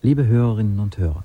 Liebe Hörerinnen und Hörer,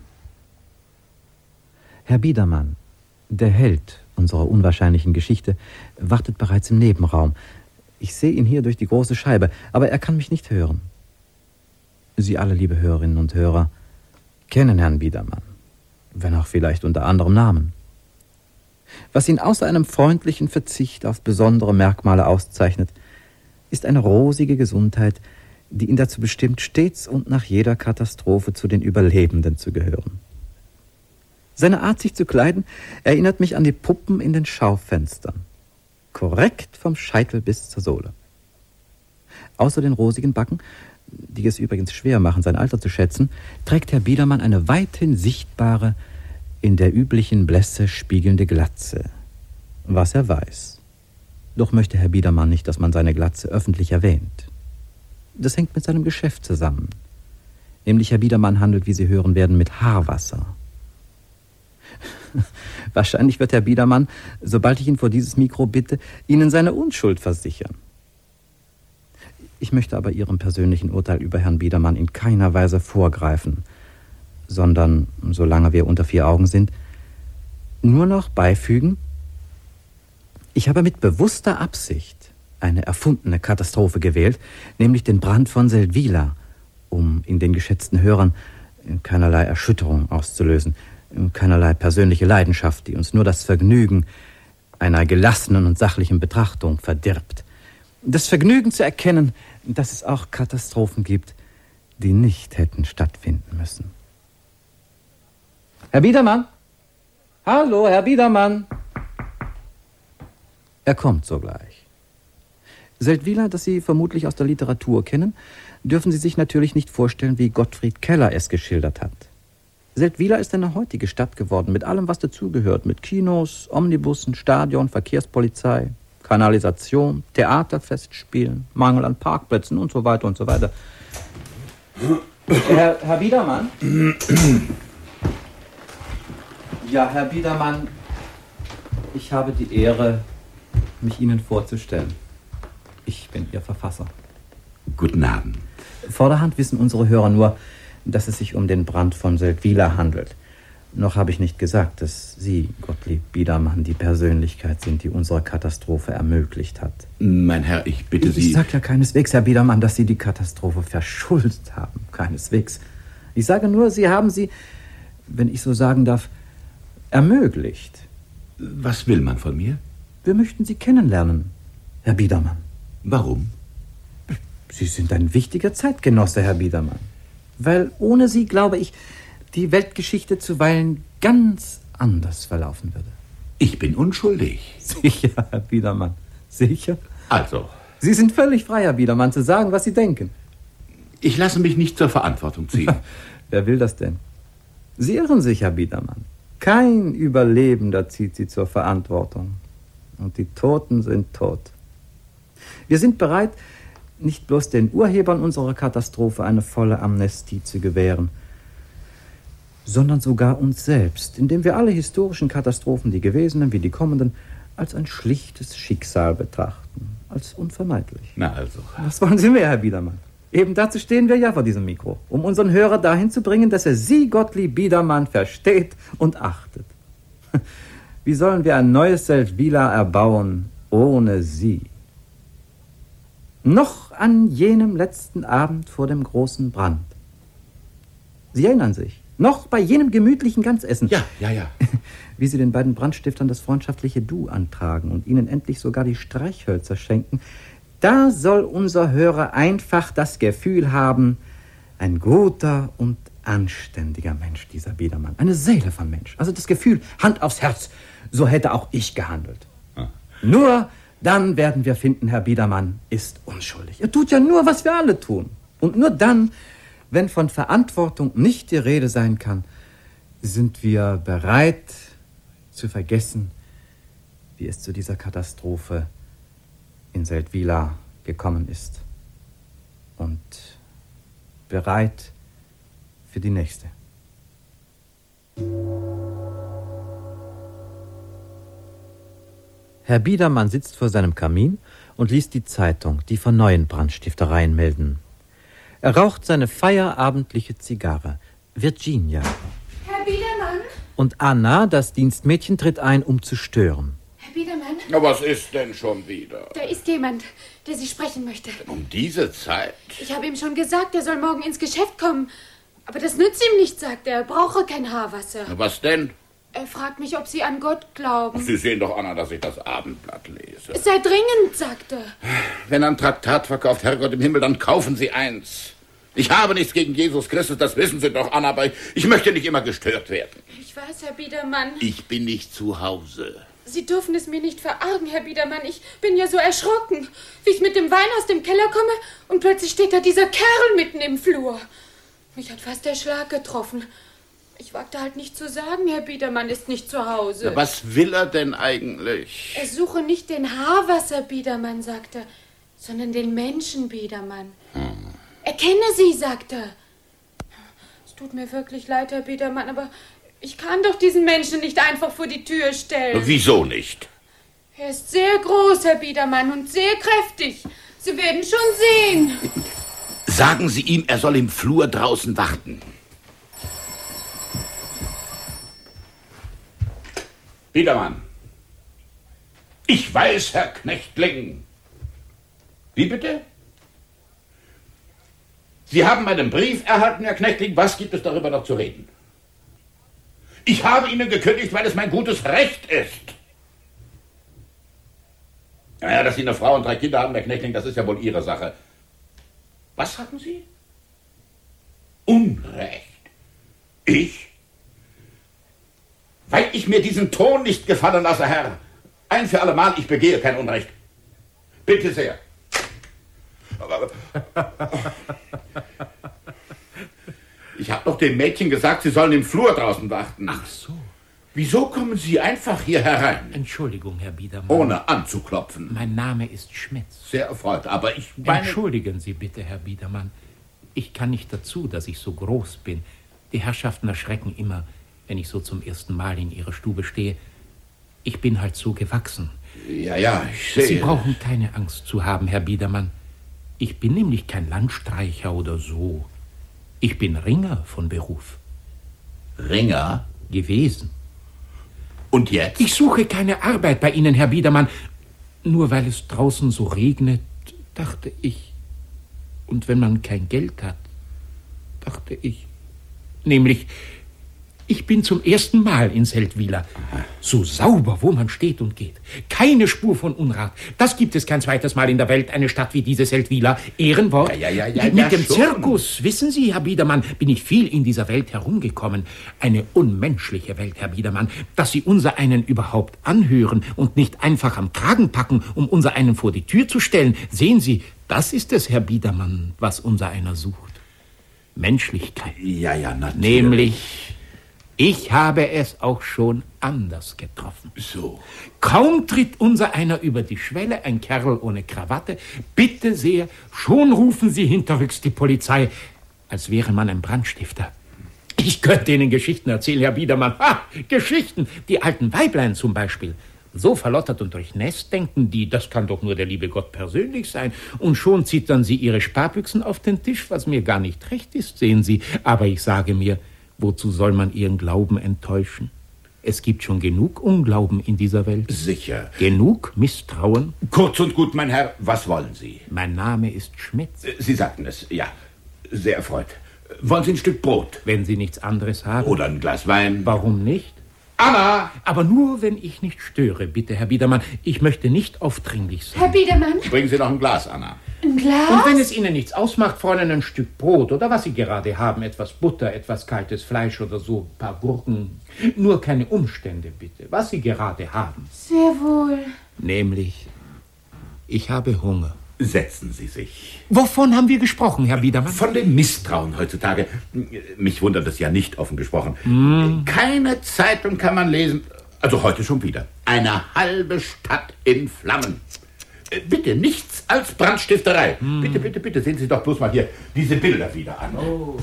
Herr Biedermann, der Held unserer unwahrscheinlichen Geschichte, wartet bereits im Nebenraum. Ich sehe ihn hier durch die große Scheibe, aber er kann mich nicht hören. Sie alle, liebe Hörerinnen und Hörer, kennen Herrn Biedermann, wenn auch vielleicht unter anderem Namen. Was ihn außer einem freundlichen Verzicht auf besondere Merkmale auszeichnet, ist eine rosige Gesundheit, die ihn dazu bestimmt, stets und nach jeder Katastrophe zu den Überlebenden zu gehören. Seine Art, sich zu kleiden, erinnert mich an die Puppen in den Schaufenstern. Korrekt vom Scheitel bis zur Sohle. Außer den rosigen Backen, die es übrigens schwer machen, sein Alter zu schätzen, trägt Herr Biedermann eine weithin sichtbare, in der üblichen Blässe spiegelnde Glatze. Was er weiß. Doch möchte Herr Biedermann nicht, dass man seine Glatze öffentlich erwähnt. Das hängt mit seinem Geschäft zusammen. Nämlich Herr Biedermann handelt, wie Sie hören werden, mit Haarwasser. Wahrscheinlich wird Herr Biedermann, sobald ich ihn vor dieses Mikro bitte, Ihnen seine Unschuld versichern. Ich möchte aber Ihrem persönlichen Urteil über Herrn Biedermann in keiner Weise vorgreifen, sondern, solange wir unter vier Augen sind, nur noch beifügen: Ich habe mit bewusster Absicht eine erfundene Katastrophe gewählt, nämlich den Brand von Seldwyla, um in den geschätzten Hörern keinerlei Erschütterung auszulösen, keinerlei persönliche Leidenschaft, die uns nur das Vergnügen einer gelassenen und sachlichen Betrachtung verdirbt. Das Vergnügen zu erkennen, dass es auch Katastrophen gibt, die nicht hätten stattfinden müssen. Herr Biedermann? Hallo, Herr Biedermann! Er kommt sogleich. Seldwyla, das Sie vermutlich aus der Literatur kennen, dürfen Sie sich natürlich nicht vorstellen, wie Gottfried Keller es geschildert hat. Seldwyla ist eine heutige Stadt geworden, mit allem, was dazugehört, mit Kinos, Omnibussen, Stadion, Verkehrspolizei, Kanalisation, Theaterfestspielen, Mangel an Parkplätzen und so weiter und so weiter. Herr Biedermann? Ja, Herr Biedermann, ich habe die Ehre, mich Ihnen vorzustellen. Ich bin Ihr Verfasser. Guten Abend. Vorderhand wissen unsere Hörer nur, dass es sich um den Brand von Seldwyla handelt. Noch habe ich nicht gesagt, dass Sie, Gottlieb Biedermann, die Persönlichkeit sind, die unsere Katastrophe ermöglicht hat. Mein Herr, ich bitte Sie... Ich sage ja keineswegs, Herr Biedermann, dass Sie die Katastrophe verschuldet haben. Keineswegs. Ich sage nur, Sie haben sie, wenn ich so sagen darf, ermöglicht. Was will man von mir? Wir möchten Sie kennenlernen, Herr Biedermann. Warum? Sie sind ein wichtiger Zeitgenosse, Herr Biedermann. Weil ohne Sie, glaube ich, die Weltgeschichte zuweilen ganz anders verlaufen würde. Ich bin unschuldig. Sicher, Herr Biedermann, sicher. Also? Sie sind völlig frei, Herr Biedermann, zu sagen, was Sie denken. Ich lasse mich nicht zur Verantwortung ziehen. Wer will das denn? Sie irren sich, Herr Biedermann. Kein Überlebender zieht Sie zur Verantwortung. Und die Toten sind tot. Wir sind bereit, nicht bloß den Urhebern unserer Katastrophe eine volle Amnestie zu gewähren, sondern sogar uns selbst, indem wir alle historischen Katastrophen, die gewesenen wie die kommenden, als ein schlichtes Schicksal betrachten, als unvermeidlich. Na also. Was wollen Sie mehr, Herr Biedermann? Eben dazu stehen wir ja vor diesem Mikro, um unseren Hörer dahin zu bringen, dass er Sie, Gottlieb Biedermann, versteht und achtet. Wie sollen wir ein neues Seldwyla erbauen ohne Sie? Noch an jenem letzten Abend vor dem großen Brand. Sie erinnern sich? Noch bei jenem gemütlichen Ganzessen. Ja. Wie Sie den beiden Brandstiftern das freundschaftliche Du antragen und ihnen endlich sogar die Streichhölzer schenken. Da soll unser Hörer einfach das Gefühl haben, ein guter und anständiger Mensch, dieser Biedermann. Eine Seele von Mensch. Also das Gefühl, Hand aufs Herz, so hätte auch ich gehandelt. Nur dann werden wir finden, Herr Biedermann ist unschuldig. Er tut ja nur, was wir alle tun. Und nur dann, wenn von Verantwortung nicht die Rede sein kann, sind wir bereit zu vergessen, wie es zu dieser Katastrophe in Seldwyla gekommen ist. Und bereit für die nächste. Herr Biedermann sitzt vor seinem Kamin und liest die Zeitung, die von neuen Brandstiftereien melden. Er raucht seine feierabendliche Zigarre, Virginia. Herr Biedermann? Und Anna, das Dienstmädchen, tritt ein, um zu stören. Herr Biedermann? Na, was ist denn schon wieder? Da ist jemand, der Sie sprechen möchte. Um diese Zeit? Ich habe ihm schon gesagt, er soll morgen ins Geschäft kommen. Aber das nützt ihm nicht, sagt er. Er brauche kein Haarwasser. Na, was denn? Er fragt mich, ob Sie an Gott glauben. Sie sehen doch, Anna, dass ich das Abendblatt lese. Es sei dringend, sagt er. Wenn ein Traktat verkauft, Herrgott im Himmel, dann kaufen Sie eins. Ich habe nichts gegen Jesus Christus, das wissen Sie doch, Anna, aber ich möchte nicht immer gestört werden. Ich weiß, Herr Biedermann. Ich bin nicht zu Hause. Sie dürfen es mir nicht verargen, Herr Biedermann. Ich bin ja so erschrocken, wie ich mit dem Wein aus dem Keller komme und plötzlich steht da dieser Kerl mitten im Flur. Mich hat fast der Schlag getroffen. Ich wagte halt nicht zu sagen, Herr Biedermann ist nicht zu Hause. Ja, was will er denn eigentlich? Er suche nicht den Haarwasser, Biedermann, sagte, sondern den Menschen, Biedermann. Erkenne Sie, sagte. Es tut mir wirklich leid, Herr Biedermann, aber ich kann doch diesen Menschen nicht einfach vor die Tür stellen. Wieso nicht? Er ist sehr groß, Herr Biedermann, und sehr kräftig. Sie werden schon sehen. Sagen Sie ihm, er soll im Flur draußen warten. Biedermann. Ich weiß, Herr Knechtling. Wie bitte? Sie haben meinen Brief erhalten, Herr Knechtling. Was gibt es darüber noch zu reden? Ich habe Ihnen gekündigt, weil es mein gutes Recht ist. Ja, dass Sie eine Frau und 3 Kinder haben, Herr Knechtling, das ist ja wohl Ihre Sache. Was hatten Sie? Unrecht. Ich? Weil ich mir diesen Ton nicht gefallen lasse, Herr. Ein für allemal, ich begehe kein Unrecht. Bitte sehr. Ich habe doch dem Mädchen gesagt, sie sollen im Flur draußen warten. Ach so. Wieso kommen Sie einfach hier herein? Entschuldigung, Herr Biedermann. Ohne anzuklopfen. Mein Name ist Schmitz. Sehr erfreut, aber ich meine... Entschuldigen Sie bitte, Herr Biedermann. Ich kann nicht dazu, dass ich so groß bin. Die Herrschaften erschrecken immer, wenn ich so zum ersten Mal in Ihrer Stube stehe. Ich bin halt so gewachsen. Ja, ich sehe. Sie brauchen keine Angst zu haben, Herr Biedermann. Ich bin nämlich kein Landstreicher oder so. Ich bin Ringer von Beruf. Ringer? Gewesen. Und jetzt? Ich suche keine Arbeit bei Ihnen, Herr Biedermann. Nur weil es draußen so regnet, dachte ich. Und wenn man kein Geld hat, dachte ich. Nämlich, ich bin zum ersten Mal in Seldwyla. So sauber, wo man steht und geht. Keine Spur von Unrat. Das gibt es kein zweites Mal in der Welt, eine Stadt wie diese Seldwyla. Ehrenwort. Mit dem schon. Zirkus, wissen Sie, Herr Biedermann, bin ich viel in dieser Welt herumgekommen. Eine unmenschliche Welt, Herr Biedermann. Dass Sie unser einen überhaupt anhören und nicht einfach am Kragen packen, um unser einen vor die Tür zu stellen. Sehen Sie, das ist es, Herr Biedermann, was unser einer sucht. Menschlichkeit. Ja, natürlich. Nämlich, ich habe es auch schon anders getroffen. So. Kaum tritt unser einer über die Schwelle, ein Kerl ohne Krawatte, bitte sehr, schon rufen Sie hinterrücks die Polizei, als wäre man ein Brandstifter. Ich könnte Ihnen Geschichten erzählen, Herr Biedermann. Ha, Geschichten, die alten Weiblein zum Beispiel. So verlottert und durchnässt denken die, das kann doch nur der liebe Gott persönlich sein. Und schon zittern sie ihre Sparbüchsen auf den Tisch, was mir gar nicht recht ist, sehen Sie. Aber ich sage mir, wozu soll man ihren Glauben enttäuschen? Es gibt schon genug Unglauben in dieser Welt. Sicher. Genug Misstrauen. Kurz und gut, mein Herr, was wollen Sie? Mein Name ist Schmitz. Sie sagten es, ja. Sehr erfreut. Wollen Sie ein Stück Brot? Wenn Sie nichts anderes haben. Oder ein Glas Wein? Warum nicht? Anna! Aber nur, wenn ich nicht störe, bitte, Herr Biedermann. Ich möchte nicht aufdringlich sein. Herr Biedermann? Bringen Sie noch ein Glas, Anna. Ein Glas? Und wenn es Ihnen nichts ausmacht, Fräulein, ein Stück Brot oder was Sie gerade haben, etwas Butter, etwas kaltes Fleisch oder so, ein paar Gurken. Nur keine Umstände, bitte, was Sie gerade haben. Sehr wohl. Nämlich, ich habe Hunger. Setzen Sie sich. Wovon haben wir gesprochen, Herr Biedermann? Von dem Misstrauen heutzutage. Mich wundert es ja nicht, offen gesprochen. Keine Zeitung kann man lesen. Also heute schon wieder. Eine halbe Stadt in Flammen. Bitte, nichts als Brandstifterei. Bitte, bitte, bitte, sehen Sie doch bloß mal hier diese Bilder wieder an.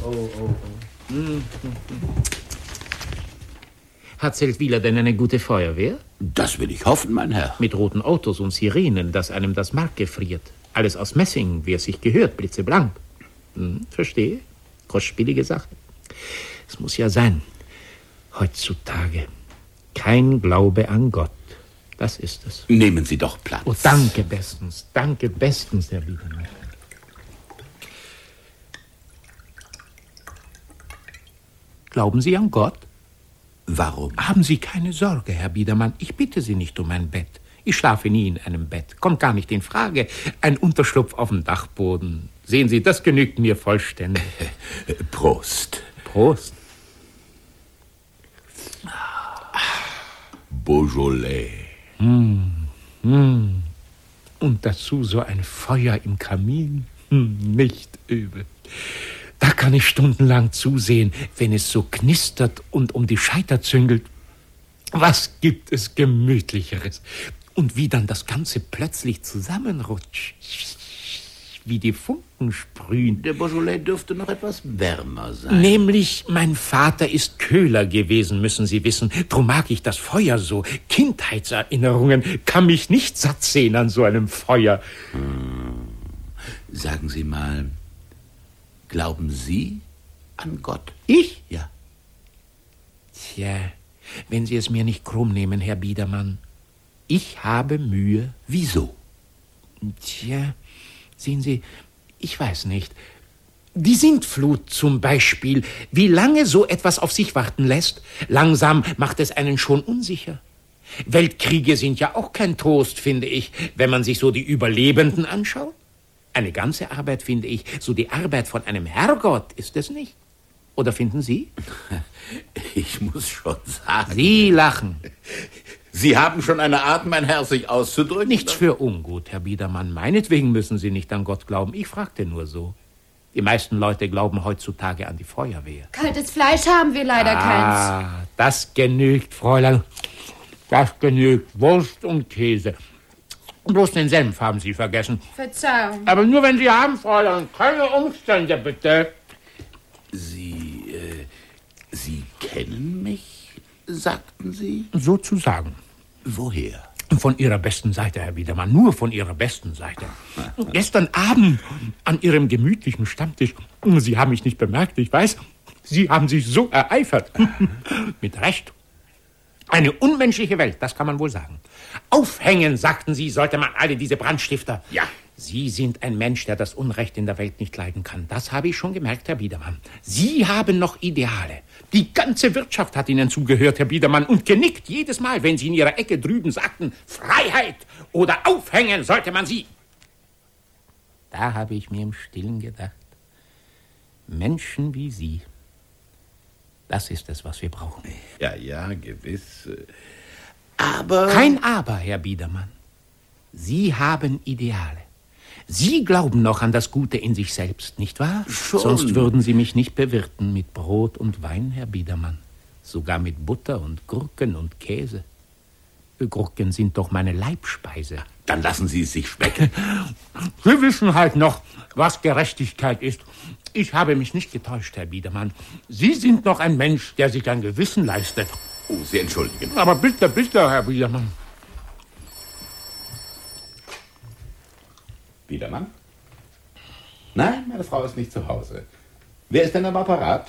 Hat Seldwyla denn eine gute Feuerwehr? Das will ich hoffen, mein Herr. Mit roten Autos und Sirenen, dass einem das Mark gefriert. Alles aus Messing, wie es sich gehört, blitzeblank. Verstehe. Kostspielige Sache. Es muss ja sein. Heutzutage. Kein Glaube an Gott. Das ist es. Nehmen Sie doch Platz. Oh, danke bestens, Herr Biedermann. Glauben Sie an Gott? Warum? Haben Sie keine Sorge, Herr Biedermann. Ich bitte Sie nicht um ein Bett. Ich schlafe nie in einem Bett. Kommt gar nicht in Frage. Ein Unterschlupf auf dem Dachboden. Sehen Sie, das genügt mir vollständig. Prost. Prost. Beaujolais. Und dazu so ein Feuer im Kamin. Nicht übel. Da kann ich stundenlang zusehen, wenn es so knistert und um die Scheiter züngelt. Was gibt es Gemütlicheres? Und wie dann das Ganze plötzlich zusammenrutscht. Wie die Funken sprühen. Der Beaujolais dürfte noch etwas wärmer sein. Nämlich, mein Vater ist Köhler gewesen, müssen Sie wissen. Drum mag ich das Feuer so. Kindheitserinnerungen kann mich nicht satt sehen an so einem Feuer. Sagen Sie mal, glauben Sie an Gott? Ich? Ja. Tja, wenn Sie es mir nicht krumm nehmen, Herr Biedermann. Ich habe Mühe. Wieso? Tja, sehen Sie, ich weiß nicht. Die Sintflut zum Beispiel, wie lange so etwas auf sich warten lässt, langsam macht es einen schon unsicher. Weltkriege sind ja auch kein Trost, finde ich, wenn man sich so die Überlebenden anschaut. Eine ganze Arbeit, finde ich, so die Arbeit von einem Herrgott ist es nicht. Oder finden Sie? Ich muss schon sagen. Sie lachen. Sie haben schon eine Art, mein Herz sich auszudrücken. Nichts für ungut, Herr Biedermann. Meinetwegen müssen Sie nicht an Gott glauben. Ich fragte nur so. Die meisten Leute glauben heutzutage an die Feuerwehr. Kaltes Fleisch haben wir leider keins. Das genügt, Fräulein. Das genügt. Wurst und Käse. Bloß den Senf haben Sie vergessen. Verzeihung. Aber nur, wenn Sie haben, Fräulein. Keine Umstände, bitte. Sie kennen mich, sagten Sie? Sozusagen. Woher? Von Ihrer besten Seite, Herr Biedermann. Nur von Ihrer besten Seite. Gestern Abend an Ihrem gemütlichen Stammtisch. Sie haben mich nicht bemerkt, ich weiß. Sie haben sich so ereifert. Mit Recht. Eine unmenschliche Welt, das kann man wohl sagen. Aufhängen, sagten Sie, sollte man alle diese Brandstifter. Ja. Sie sind ein Mensch, der das Unrecht in der Welt nicht leiden kann. Das habe ich schon gemerkt, Herr Biedermann. Sie haben noch Ideale. Die ganze Wirtschaft hat Ihnen zugehört, Herr Biedermann, und genickt jedes Mal, wenn Sie in Ihrer Ecke drüben sagten, Freiheit oder aufhängen sollte man sie. Da habe ich mir im Stillen gedacht, Menschen wie Sie, das ist es, was wir brauchen. Ja, gewiss. Aber... Kein Aber, Herr Biedermann. Sie haben Ideale. Sie glauben noch an das Gute in sich selbst, nicht wahr? Schon. Sonst würden Sie mich nicht bewirten mit Brot und Wein, Herr Biedermann. Sogar mit Butter und Gurken und Käse. Gurken sind doch meine Leibspeise. Dann lassen Sie es sich schmecken. Sie wissen halt noch, was Gerechtigkeit ist. Ich habe mich nicht getäuscht, Herr Biedermann. Sie sind noch ein Mensch, der sich ein Gewissen leistet. Oh, Sie entschuldigen. Aber bitte, Herr Biedermann. Biedermann? Nein, meine Frau ist nicht zu Hause. Wer ist denn am Apparat?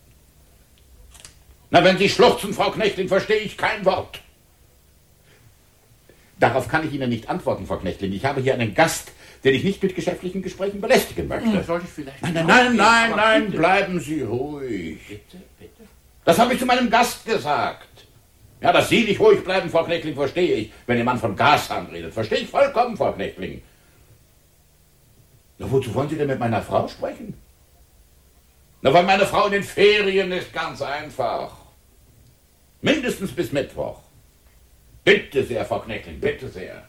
Na, wenn Sie schluchzen, Frau Knechtlin, verstehe ich kein Wort. Darauf kann ich Ihnen nicht antworten, Frau Knechtlin. Ich habe hier einen Gast, den ich nicht mit geschäftlichen Gesprächen belästigen möchte. Soll ich vielleicht... Nein, bleiben Sie ruhig. Bitte. Das habe ich zu meinem Gast gesagt. Ja, dass Sie nicht ruhig bleiben, Frau Knechtlin, verstehe ich. Wenn Ihr Mann von Gashahn redet, verstehe ich vollkommen, Frau Knechtlin. Na, wozu wollen Sie denn mit meiner Frau sprechen? Na, weil meine Frau in den Ferien ist, ganz einfach. Mindestens bis Mittwoch. Bitte sehr, Frau Knechtlin, bitte sehr.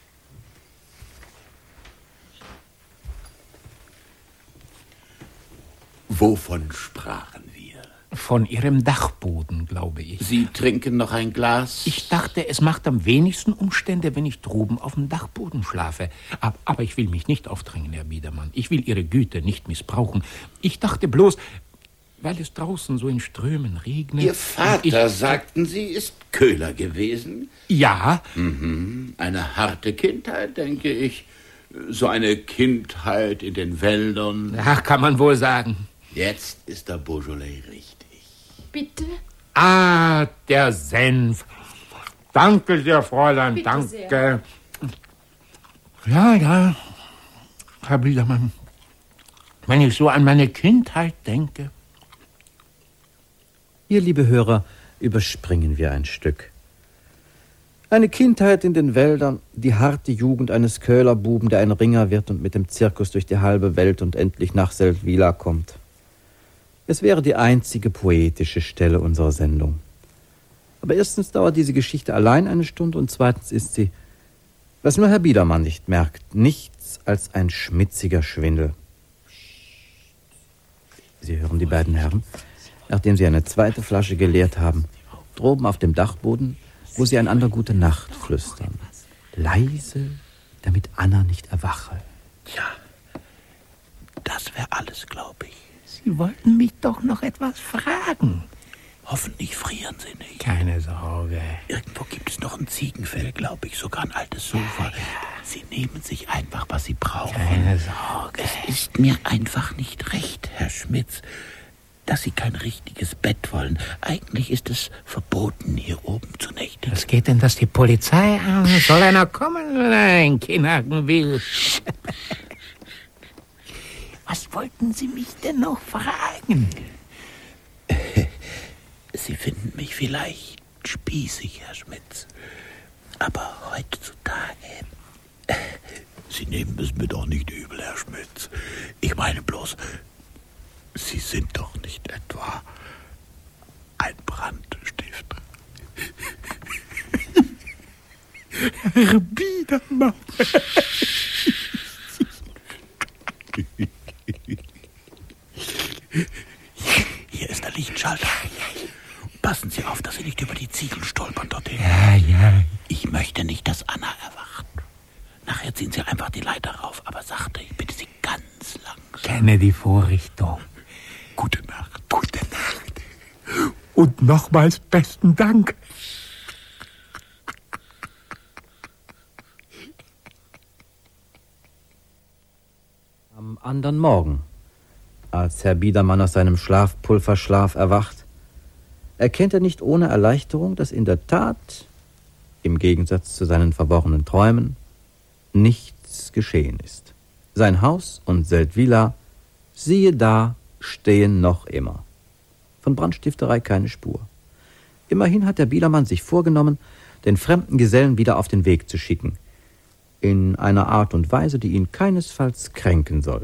Wovon sprachen wir? Von Ihrem Dachboden, glaube ich. Sie trinken noch ein Glas? Ich dachte, es macht am wenigsten Umstände, wenn ich droben auf dem Dachboden schlafe. Aber ich will mich nicht aufdrängen, Herr Biedermann. Ich will Ihre Güte nicht missbrauchen. Ich dachte bloß, weil es draußen so in Strömen regnet... Ihr Vater, sagten Sie, ist Köhler gewesen? Ja. Eine harte Kindheit, denke ich. So eine Kindheit in den Wäldern. Ach, kann man wohl sagen. Jetzt ist der Beaujolais richtig. Bitte? Ah, der Senf. Danke sehr, Fräulein, Bitte danke. sehr. Ja, Herr Biedermann, wenn ich so an meine Kindheit denke. Hier, liebe Hörer, überspringen wir ein Stück. Eine Kindheit in den Wäldern, die harte Jugend eines Köhlerbuben, der ein Ringer wird und mit dem Zirkus durch die halbe Welt und endlich nach Seldwyla kommt. Es wäre die einzige poetische Stelle unserer Sendung. Aber erstens dauert diese Geschichte allein eine Stunde und zweitens ist sie, was nur Herr Biedermann nicht merkt, nichts als ein schmitziger Schwindel. Sie hören die beiden Herren, nachdem sie eine zweite Flasche geleert haben, droben auf dem Dachboden, wo sie einander gute Nacht flüstern. Leise, damit Anna nicht erwache. Tja, das wäre alles, glaube ich. Sie wollten mich doch noch etwas fragen. Hoffentlich frieren Sie nicht. Keine Sorge. Irgendwo gibt es noch ein Ziegenfell, glaube ich, sogar ein altes Sofa. Sie nehmen sich einfach, was Sie brauchen. Keine Sorge. Es ist mir einfach nicht recht, Herr Schmitz, dass Sie kein richtiges Bett wollen. Eigentlich ist es verboten, hier oben zu nächtigen. Was geht denn das die Polizei an? Soll einer kommen, wenn er ein Kinderhaken will? Was wollten Sie mich denn noch fragen? Sie finden mich vielleicht spießig, Herr Schmitz. Aber heutzutage... Sie nehmen es mir doch nicht übel, Herr Schmitz. Ich meine bloß, Sie sind doch nicht etwa ein Brandstifter. Herr Biedermann. Hier ist der Lichtschalter. Passen Sie auf, dass Sie nicht über die Ziegel stolpern dorthin. Ja. Ich möchte nicht, dass Anna erwacht. Nachher ziehen Sie einfach die Leiter rauf, aber sachte, ich bitte Sie ganz langsam. Kenne die Vorrichtung. Gute Nacht. Gute Nacht. Und nochmals besten Dank. Am anderen Morgen, als Herr Biedermann aus seinem Schlafpulverschlaf erwacht, erkennt er nicht ohne Erleichterung, dass in der Tat, im Gegensatz zu seinen verworrenen Träumen, nichts geschehen ist. Sein Haus und Seldwyla, siehe da, stehen noch immer. Von Brandstifterei keine Spur. Immerhin hat der Biedermann sich vorgenommen, den fremden Gesellen wieder auf den Weg zu schicken, in einer Art und Weise, die ihn keinesfalls kränken soll.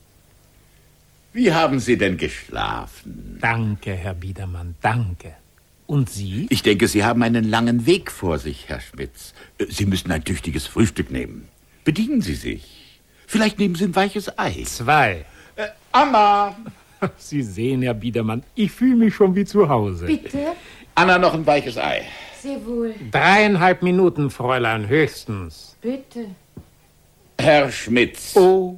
Wie haben Sie denn geschlafen? Danke, Herr Biedermann, danke. Und Sie? Ich denke, Sie haben einen langen Weg vor sich, Herr Schmitz. Sie müssen ein tüchtiges Frühstück nehmen. Bedienen Sie sich. Vielleicht nehmen Sie ein weiches Ei. 2. Anna! Sie sehen, Herr Biedermann, ich fühle mich schon wie zu Hause. Bitte? Anna, noch ein weiches Ei. Sehr wohl. 3,5 Minuten, Fräulein, höchstens. Bitte. Herr Schmitz. Oh.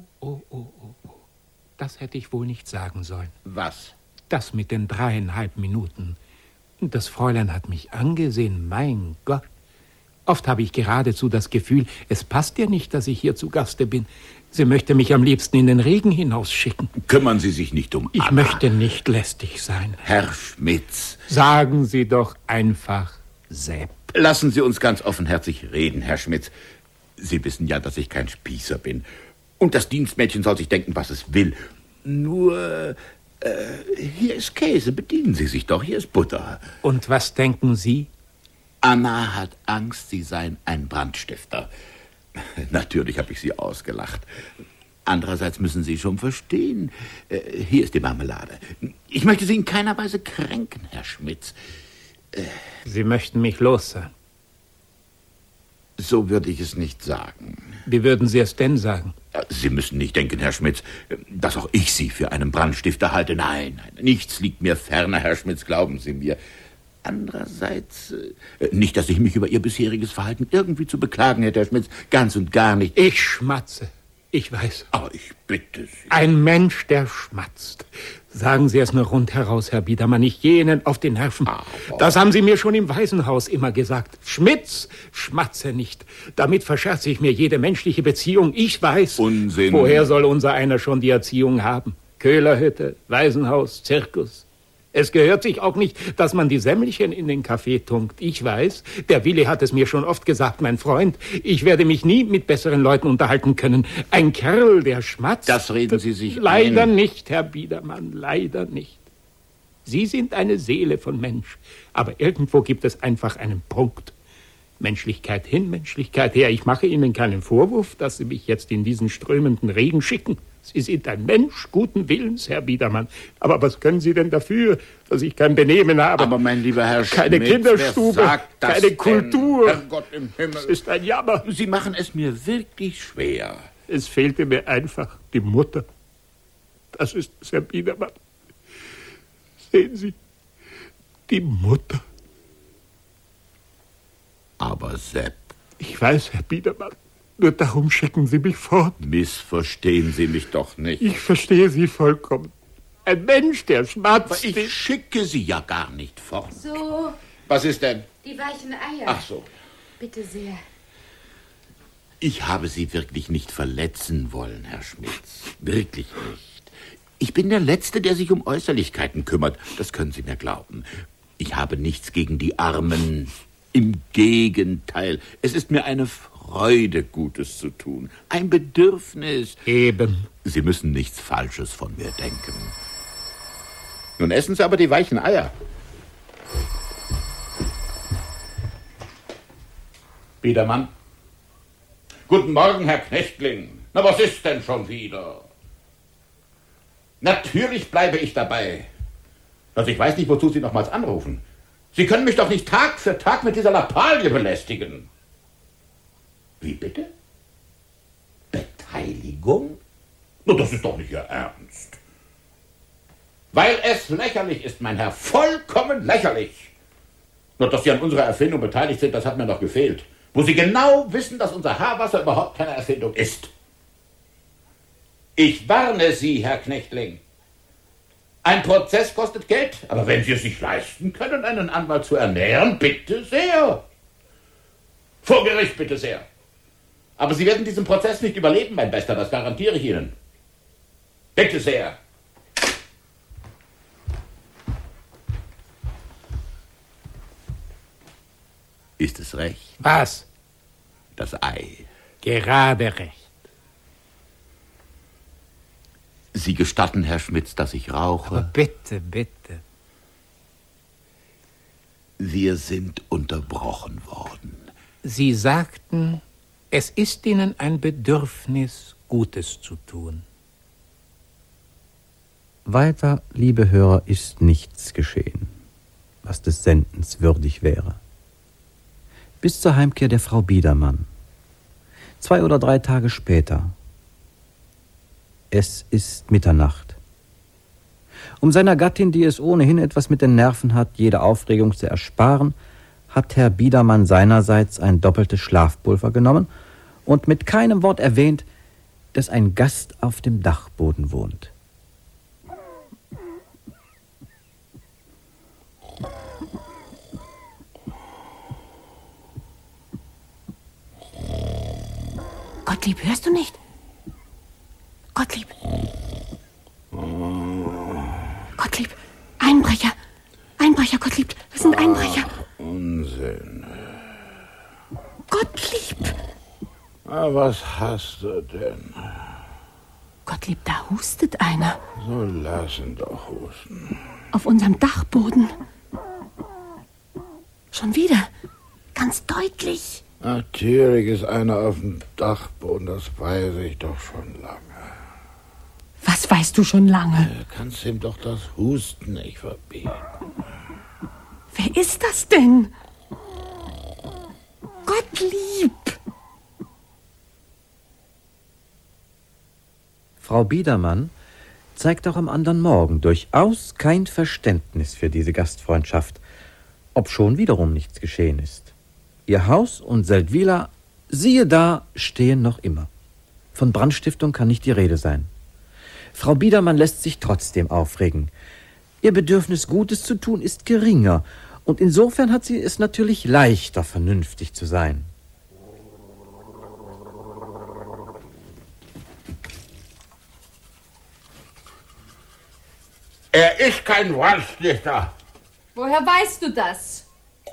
Das hätte ich wohl nicht sagen sollen. Was? Das mit den 3,5 Minuten. Das Fräulein hat mich angesehen, mein Gott. Oft habe ich geradezu das Gefühl, es passt ihr nicht, dass ich hier zu Gaste bin. Sie möchte mich am liebsten in den Regen hinausschicken. Kümmern Sie sich nicht um Anna. Ich möchte nicht lästig sein. Herr Schmitz. Sagen Sie doch einfach Sepp. Lassen Sie uns ganz offenherzig reden, Herr Schmitz. Sie wissen ja, dass ich kein Spießer bin. Und das Dienstmädchen soll sich denken, was es will. Nur, hier ist Käse, bedienen Sie sich doch, hier ist Butter. Und was denken Sie? Anna hat Angst, Sie seien ein Brandstifter. Natürlich habe ich Sie ausgelacht. Andererseits müssen Sie schon verstehen, hier ist die Marmelade. Ich möchte Sie in keiner Weise kränken, Herr Schmitz. Sie möchten mich los sein. So würde ich es nicht sagen. Wie würden Sie es denn sagen? Sie müssen nicht denken, Herr Schmitz, dass auch ich Sie für einen Brandstifter halte. Nein, nichts liegt mir ferner, Herr Schmitz, glauben Sie mir. Andererseits, nicht, dass ich mich über Ihr bisheriges Verhalten irgendwie zu beklagen hätte, Herr Schmitz, ganz und gar nicht. Ich schmatze, ich weiß. Aber ich bitte Sie. Ein Mensch, der schmatzt. Sagen Sie es nur rundheraus, Herr Biedermann, ich gehe Ihnen auf die Nerven. Das haben Sie mir schon im Waisenhaus immer gesagt. Schmitz, schmatze nicht. Damit verscherze ich mir jede menschliche Beziehung. Ich weiß. Unsinn. Woher soll unser einer schon die Erziehung haben? Köhlerhütte, Waisenhaus, Zirkus. Es gehört sich auch nicht, dass man die Semmelchen in den Kaffee tunkt. Ich weiß, der Willi hat es mir schon oft gesagt, mein Freund. Ich werde mich nie mit besseren Leuten unterhalten können. Ein Kerl, der schmatzt. Das reden Sie sich Leider ein. nicht, Herr Biedermann, leider nicht. Sie sind eine Seele von Mensch, aber irgendwo gibt es einfach einen Punkt. Menschlichkeit hin, Menschlichkeit her. Ich mache Ihnen keinen Vorwurf, dass Sie mich jetzt in diesen strömenden Regen schicken. Sie sind ein Mensch guten Willens, Herr Biedermann. Aber was können Sie denn dafür, dass ich kein Benehmen habe? Aber mein lieber Herr Schmidt, keine Kinderstube, wer sagt das keine denn? Kultur. Herrgott im Himmel. Es ist ein Jammer. Sie machen es mir wirklich schwer. Es fehlte mir einfach die Mutter. Das ist es, Herr Biedermann. Sehen Sie, die Mutter. Aber Sepp... Ich weiß, Herr Biedermann. Nur darum schicken Sie mich fort. Missverstehen Sie mich doch nicht. Ich verstehe Sie vollkommen. Ein Mensch, der schmatzt. Aber ich schicke Sie ja gar nicht fort. So, Was ist denn? die weichen Eier. Ach so. Bitte sehr. Ich habe Sie wirklich nicht verletzen wollen, Herr Schmitz. Wirklich nicht. Ich bin der Letzte, der sich um Äußerlichkeiten kümmert. Das können Sie mir glauben. Ich habe nichts gegen die Armen. Im Gegenteil. Es ist mir eine Freude, Gutes zu tun. Ein Bedürfnis. Eben. Sie müssen nichts Falsches von mir denken. Nun essen Sie aber die weichen Eier. Biedermann. Guten Morgen, Herr Knechtling. Na, was ist denn schon wieder? Natürlich bleibe ich dabei. Also ich weiß nicht, wozu Sie nochmals anrufen. Sie können mich doch nicht Tag für Tag mit dieser Lappalie belästigen. Wie bitte? Beteiligung? Nur das ist doch nicht Ihr Ernst. Weil es lächerlich ist, mein Herr, vollkommen lächerlich. Nur dass Sie an unserer Erfindung beteiligt sind, das hat mir noch gefehlt. Wo Sie genau wissen, dass unser Haarwasser überhaupt keine Erfindung ist. Ich warne Sie, Herr Knechtling. Ein Prozess kostet Geld, aber wenn Sie es sich leisten können, einen Anwalt zu ernähren, bitte sehr. Vor Gericht, bitte sehr. Aber Sie werden diesen Prozess nicht überleben, mein Bester, das garantiere ich Ihnen. Bitte sehr. Ist es recht? Was? Das Ei. Gerade recht. Sie gestatten, Herr Schmitz, dass ich rauche? Aber bitte, bitte. Wir sind unterbrochen worden. Sie sagten, es ist Ihnen ein Bedürfnis, Gutes zu tun. Weiter, liebe Hörer, ist nichts geschehen, was des Sendens würdig wäre. Bis zur Heimkehr der Frau Biedermann. 2 oder 3 Tage später. Es ist Mitternacht. Um seiner Gattin, die es ohnehin etwas mit den Nerven hat, jede Aufregung zu ersparen, hat Herr Biedermann seinerseits ein doppeltes Schlafpulver genommen und mit keinem Wort erwähnt, dass ein Gast auf dem Dachboden wohnt. Gottlieb, hörst du nicht? Gottlieb. Gottlieb, Einbrecher. Einbrecher, Gottlieb. Das sind Einbrecher. Unsinn. Gottlieb. Na, was hast du denn? Gottlieb, da hustet einer. So lassen doch husten. Auf unserem Dachboden. Schon wieder. Ganz deutlich. Natürlich ist einer auf dem Dachboden, das weiß ich doch schon lange. Was weißt du schon lange? Du kannst ihm doch das Husten nicht verbieten. Wer ist das denn? Gottlieb. Frau Biedermann zeigt auch am anderen Morgen durchaus kein Verständnis für diese Gastfreundschaft, obschon wiederum nichts geschehen ist. Ihr Haus und Seldwyla, siehe da, stehen noch immer. Von Brandstiftung kann nicht die Rede sein. Frau Biedermann lässt sich trotzdem aufregen. Ihr Bedürfnis, Gutes zu tun, ist geringer, und insofern hat sie es natürlich leichter, vernünftig zu sein. Er ist kein Brandstifter. Woher weißt du das?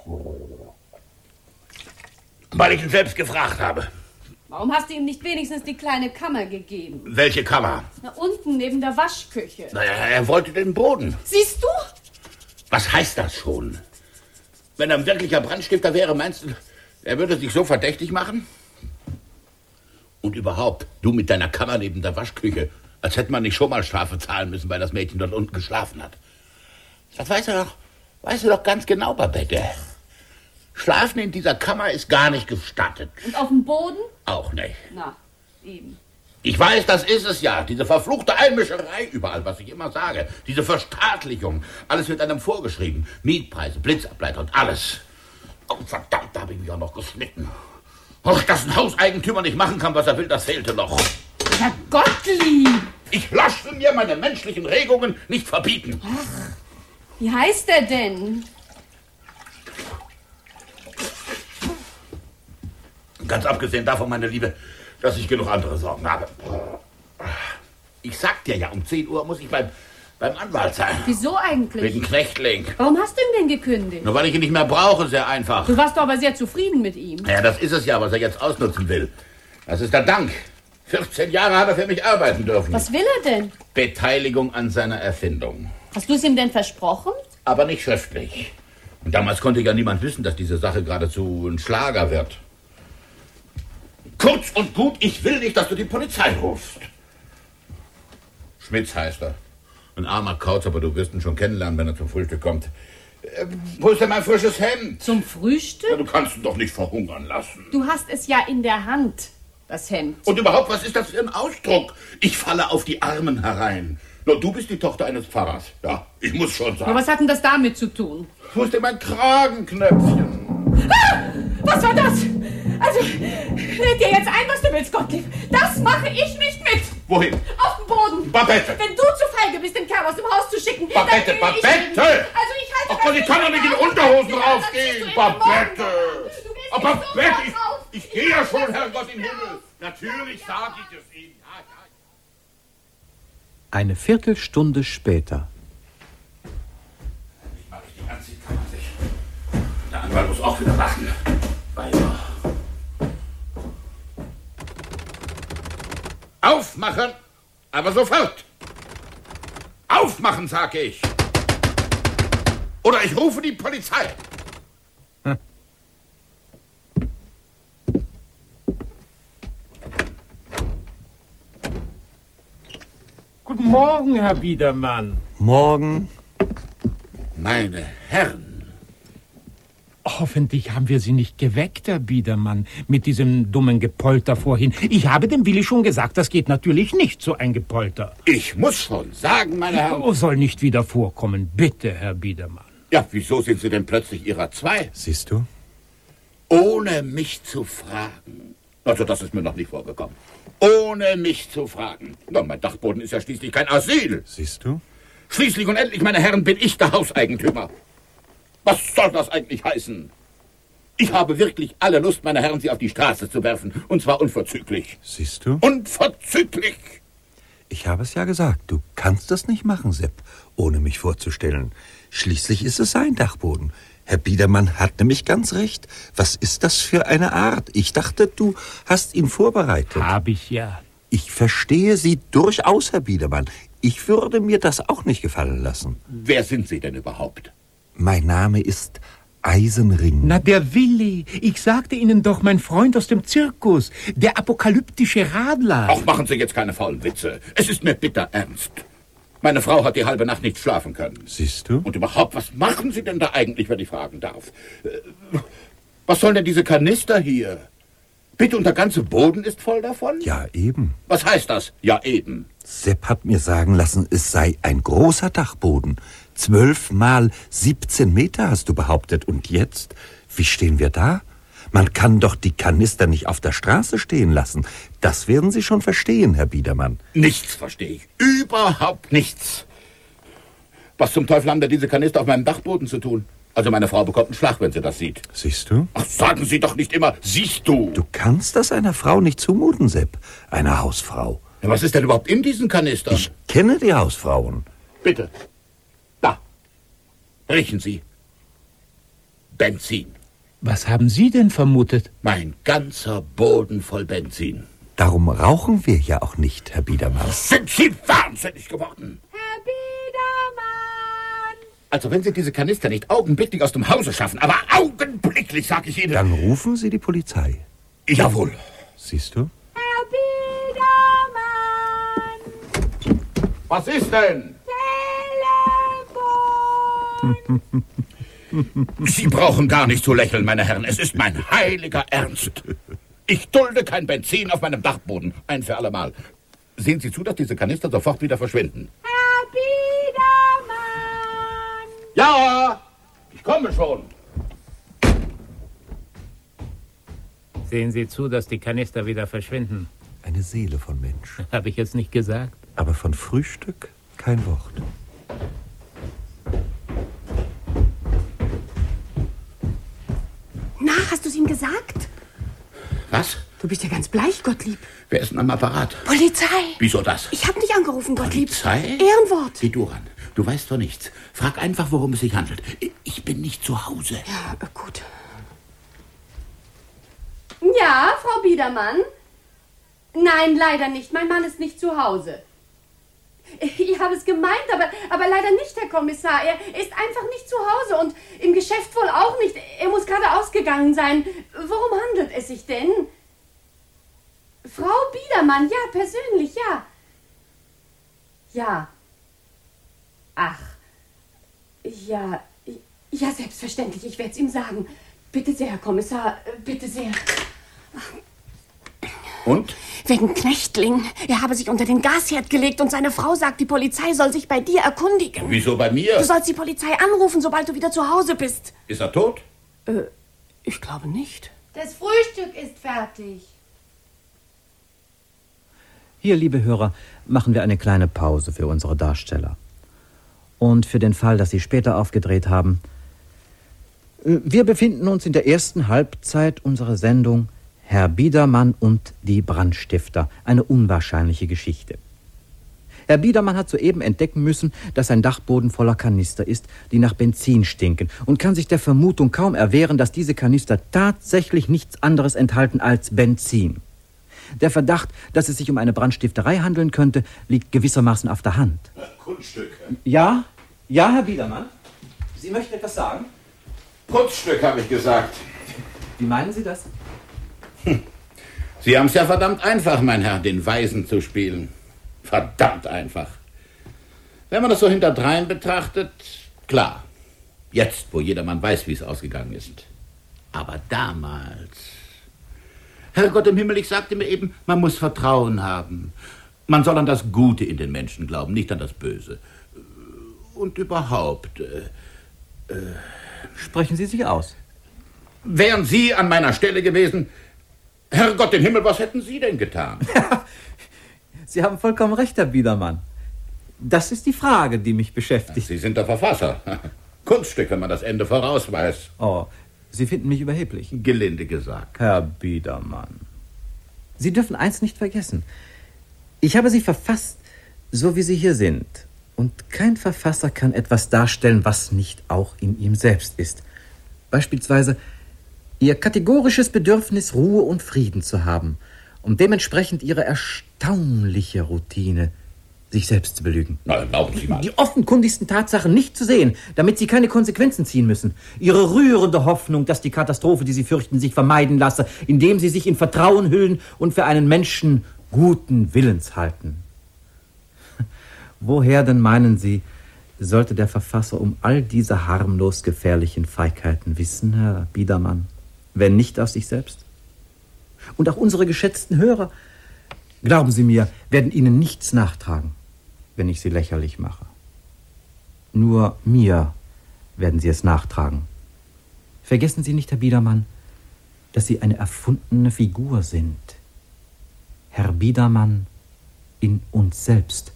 Weil ich ihn selbst gefragt habe. Warum hast du ihm nicht wenigstens die kleine Kammer gegeben? Welche Kammer? Na, unten neben der Waschküche. Naja, er wollte den Boden. Siehst du? Was heißt das schon? Wenn er ein wirklicher Brandstifter wäre, meinst du, er würde sich so verdächtig machen? Und überhaupt, du mit deiner Kammer neben der Waschküche, als hätte man nicht schon mal Strafe zahlen müssen, weil das Mädchen dort unten geschlafen hat. Das weißt du doch ganz genau, Babette. Schlafen in dieser Kammer ist gar nicht gestattet. Und auf dem Boden? Auch nicht. Na, eben. Ich weiß, das ist es ja. Diese verfluchte Einmischerei überall, was ich immer sage. Diese Verstaatlichung. Alles wird einem vorgeschrieben. Mietpreise, Blitzableiter und alles. Oh, verdammt, da habe ich mich auch noch geschnitten. Och, dass ein Hauseigentümer nicht machen kann, was er will, das fehlte noch. Herr Gottlieb! Ich lasse mir meine menschlichen Regungen nicht verbieten. Ach, wie heißt er denn? Ganz abgesehen davon, meine Liebe, dass ich genug andere Sorgen habe. Ich sag dir ja, um 10 Uhr muss ich beim Anwalt sein. Wieso eigentlich? Wegen Knechtling. Warum hast du ihn denn gekündigt? Nur weil ich ihn nicht mehr brauche, sehr einfach. Du warst doch aber sehr zufrieden mit ihm. Ja, das ist es ja, was er jetzt ausnutzen will. Das ist der Dank. 14 Jahre hat er für mich arbeiten dürfen. Was will er denn? Beteiligung an seiner Erfindung. Hast du es ihm denn versprochen? Aber nicht schriftlich. Und damals konnte ja niemand wissen, dass diese Sache geradezu ein Schlager wird. Kurz und gut, ich will nicht, dass du die Polizei rufst. Schmitz heißt er. Ein armer Kauz, aber du wirst ihn schon kennenlernen, wenn er zum Frühstück kommt. Wo ist denn mein frisches Hemd? Zum Frühstück? Ja, du kannst ihn doch nicht verhungern lassen. Du hast es ja in der Hand, das Hemd. Und überhaupt, was ist das für ein Ausdruck? Ich falle auf die Armen herein. Nur du bist die Tochter eines Pfarrers. Ja, ich muss schon sagen. Aber was hat denn das damit zu tun? Wo ist denn mein Kragenknöpfchen? Ah, was war das? Also, red dir jetzt ein, was du willst, Gottlieb. Das mache ich nicht mit. Wohin? Auf den Boden. Babette! Wenn du zu feige bist, den Kerl aus dem Haus zu schicken, Babette, dann gehe Babette! Ich also ich halte Ach Gott, ich kann doch nicht in Unterhosen rausgehen! Babette! Oh, Babette, ich gehe ja schon, Herrgott im Himmel. Natürlich sage ich es Ihnen. Ja, ja. Eine Viertelstunde später. Ich mache die ganze Kammer sich. Der Anwalt muss auch wieder wachen. Weiber. Aufmachen, aber sofort. Aufmachen, sage ich. Oder ich rufe die Polizei. Guten Morgen, Herr Biedermann. Morgen. Meine Herren. Hoffentlich haben wir Sie nicht geweckt, Herr Biedermann, mit diesem dummen Gepolter vorhin. Ich habe dem Willi schon gesagt, das geht natürlich nicht, so ein Gepolter. Ich muss schon sagen, meine Herren. Oh, soll nicht wieder vorkommen. Bitte, Herr Biedermann. Ja, wieso sind Sie denn plötzlich Ihrer zwei? Siehst du? Ohne mich zu fragen. Also, das ist mir noch nicht vorgekommen. Ohne mich zu fragen. Na, mein Dachboden ist ja schließlich kein Asyl. Siehst du? Schließlich und endlich, meine Herren, bin ich der Hauseigentümer. Was soll das eigentlich heißen? Ich habe wirklich alle Lust, meine Herren, Sie auf die Straße zu werfen. Und zwar unverzüglich. Siehst du? Unverzüglich! Ich habe es ja gesagt, du kannst das nicht machen, Sepp, ohne mich vorzustellen. Schließlich ist es sein Dachboden. Herr Biedermann hat nämlich ganz recht. Was ist das für eine Art? Ich dachte, du hast ihn vorbereitet. Habe ich ja. Ich verstehe Sie durchaus, Herr Biedermann. Ich würde mir das auch nicht gefallen lassen. Wer sind Sie denn überhaupt? Mein Name ist Eisenring. Na, der Willi. Ich sagte Ihnen doch, mein Freund aus dem Zirkus. Der apokalyptische Radler. Auch machen Sie jetzt keine faulen Witze. Es ist mir bitter ernst. Meine Frau hat die halbe Nacht nicht schlafen können. Siehst du? Und überhaupt, was machen Sie denn da eigentlich, wenn ich fragen darf? Was sollen denn diese Kanister hier? Bitte, und der ganze Boden ist voll davon? Ja, eben. Was heißt das? Ja, eben. Sepp hat mir sagen lassen, es sei ein großer Dachboden. 12 mal 17 Meter hast du behauptet. Und jetzt? Wie stehen wir da? Man kann doch die Kanister nicht auf der Straße stehen lassen. Das werden Sie schon verstehen, Herr Biedermann. Nichts verstehe ich. Überhaupt nichts. Was zum Teufel haben denn diese Kanister auf meinem Dachboden zu tun? Also meine Frau bekommt einen Schlag, wenn sie das sieht. Siehst du? Ach, sagen Sie doch nicht immer, siehst du. Du kannst das einer Frau nicht zumuten, Sepp. Einer Hausfrau. Ja, was ist denn überhaupt in diesen Kanistern? Ich kenne die Hausfrauen. Bitte. Riechen Sie. Benzin. Was haben Sie denn vermutet? Mein ganzer Boden voll Benzin. Darum rauchen wir ja auch nicht, Herr Biedermann. Sind Sie wahnsinnig geworden? Herr Biedermann! Also wenn Sie diese Kanister nicht augenblicklich aus dem Hause schaffen, aber augenblicklich, sag ich Ihnen. Dann rufen Sie die Polizei. Jawohl. Siehst du? Herr Biedermann! Was ist denn? Telefon! Sie brauchen gar nicht zu lächeln, meine Herren. Es ist mein heiliger Ernst. Ich dulde kein Benzin auf meinem Dachboden. Ein für allemal. Sehen Sie zu, dass diese Kanister sofort wieder verschwinden. Herr Biedermann! Ja, ich komme schon. Sehen Sie zu, dass die Kanister wieder verschwinden. Eine Seele von Mensch. Habe ich jetzt nicht gesagt? Aber von Frühstück kein Wort. Na, hast du es ihm gesagt? Was? Du bist ja ganz bleich, Gottlieb. Wer ist denn am Apparat? Polizei! Wieso das? Ich habe nicht angerufen, Gottlieb. Polizei? Ehrenwort. Geh du ran. Du weißt doch nichts. Frag einfach, worum es sich handelt. Ich bin nicht zu Hause. Ja, gut. Ja, Frau Biedermann? Nein, leider nicht. Mein Mann ist nicht zu Hause. Ich habe es gemeint, aber leider nicht, Herr Kommissar. Er ist einfach nicht zu Hause und im Geschäft wohl auch nicht. Er muss gerade ausgegangen sein. Worum handelt es sich denn? Frau Biedermann, ja, persönlich, ja. Ja. Ach. Ja, selbstverständlich. Ich werde es ihm sagen. Bitte sehr, Herr Kommissar, bitte sehr. Und? Wegen Knechtling. Er habe sich unter den Gasherd gelegt und seine Frau sagt, die Polizei soll sich bei dir erkundigen. Wieso bei mir? Du sollst die Polizei anrufen, sobald du wieder zu Hause bist. Ist er tot? Ich glaube nicht. Das Frühstück ist fertig. Hier, liebe Hörer, machen wir eine kleine Pause für unsere Darsteller. Und für den Fall, dass Sie später aufgedreht haben, wir befinden uns in der ersten Halbzeit unserer Sendung Herr Biedermann und die Brandstifter. Eine unwahrscheinliche Geschichte. Herr Biedermann hat soeben entdecken müssen, dass sein Dachboden voller Kanister ist, die nach Benzin stinken, und kann sich der Vermutung kaum erwehren, dass diese Kanister tatsächlich nichts anderes enthalten als Benzin. Der Verdacht, dass es sich um eine Brandstifterei handeln könnte, liegt gewissermaßen auf der Hand. Kunststück. Ja, Herr Biedermann? Sie möchten etwas sagen? Kunststück, habe ich gesagt. Wie meinen Sie das? Sie haben es ja verdammt einfach, mein Herr, den Weisen zu spielen. Verdammt einfach. Wenn man das so hinterdrein betrachtet, klar. Jetzt, wo jedermann weiß, wie es ausgegangen ist. Aber damals... Herrgott im Himmel, ich sagte mir eben, man muss Vertrauen haben. Man soll an das Gute in den Menschen glauben, nicht an das Böse. Und überhaupt... Sprechen Sie sich aus. Wären Sie an meiner Stelle gewesen... Herrgott im Himmel, was hätten Sie denn getan? Sie haben vollkommen recht, Herr Biedermann. Das ist die Frage, die mich beschäftigt. Sie sind der Verfasser. Kunststück, wenn man das Ende voraus weiß. Oh, Sie finden mich überheblich. Gelinde gesagt. Herr Biedermann, Sie dürfen eins nicht vergessen. Ich habe Sie verfasst, so wie Sie hier sind. Und kein Verfasser kann etwas darstellen, was nicht auch in ihm selbst ist. Beispielsweise Ihr kategorisches Bedürfnis, Ruhe und Frieden zu haben und dementsprechend Ihre erstaunliche Routine, sich selbst zu belügen. Na, erlauben Sie mal. Die offenkundigsten Tatsachen nicht zu sehen, damit Sie keine Konsequenzen ziehen müssen. Ihre rührende Hoffnung, dass die Katastrophe, die Sie fürchten, sich vermeiden lasse, indem Sie sich in Vertrauen hüllen und für einen Menschen guten Willens halten. Woher denn, meinen Sie, sollte der Verfasser um all diese harmlos gefährlichen Feigheiten wissen, Herr Biedermann? Wenn nicht aus sich selbst? Und auch unsere geschätzten Hörer, glauben Sie mir, werden Ihnen nichts nachtragen, wenn ich Sie lächerlich mache. Nur mir werden Sie es nachtragen. Vergessen Sie nicht, Herr Biedermann, dass Sie eine erfundene Figur sind. Herr Biedermann in uns selbst.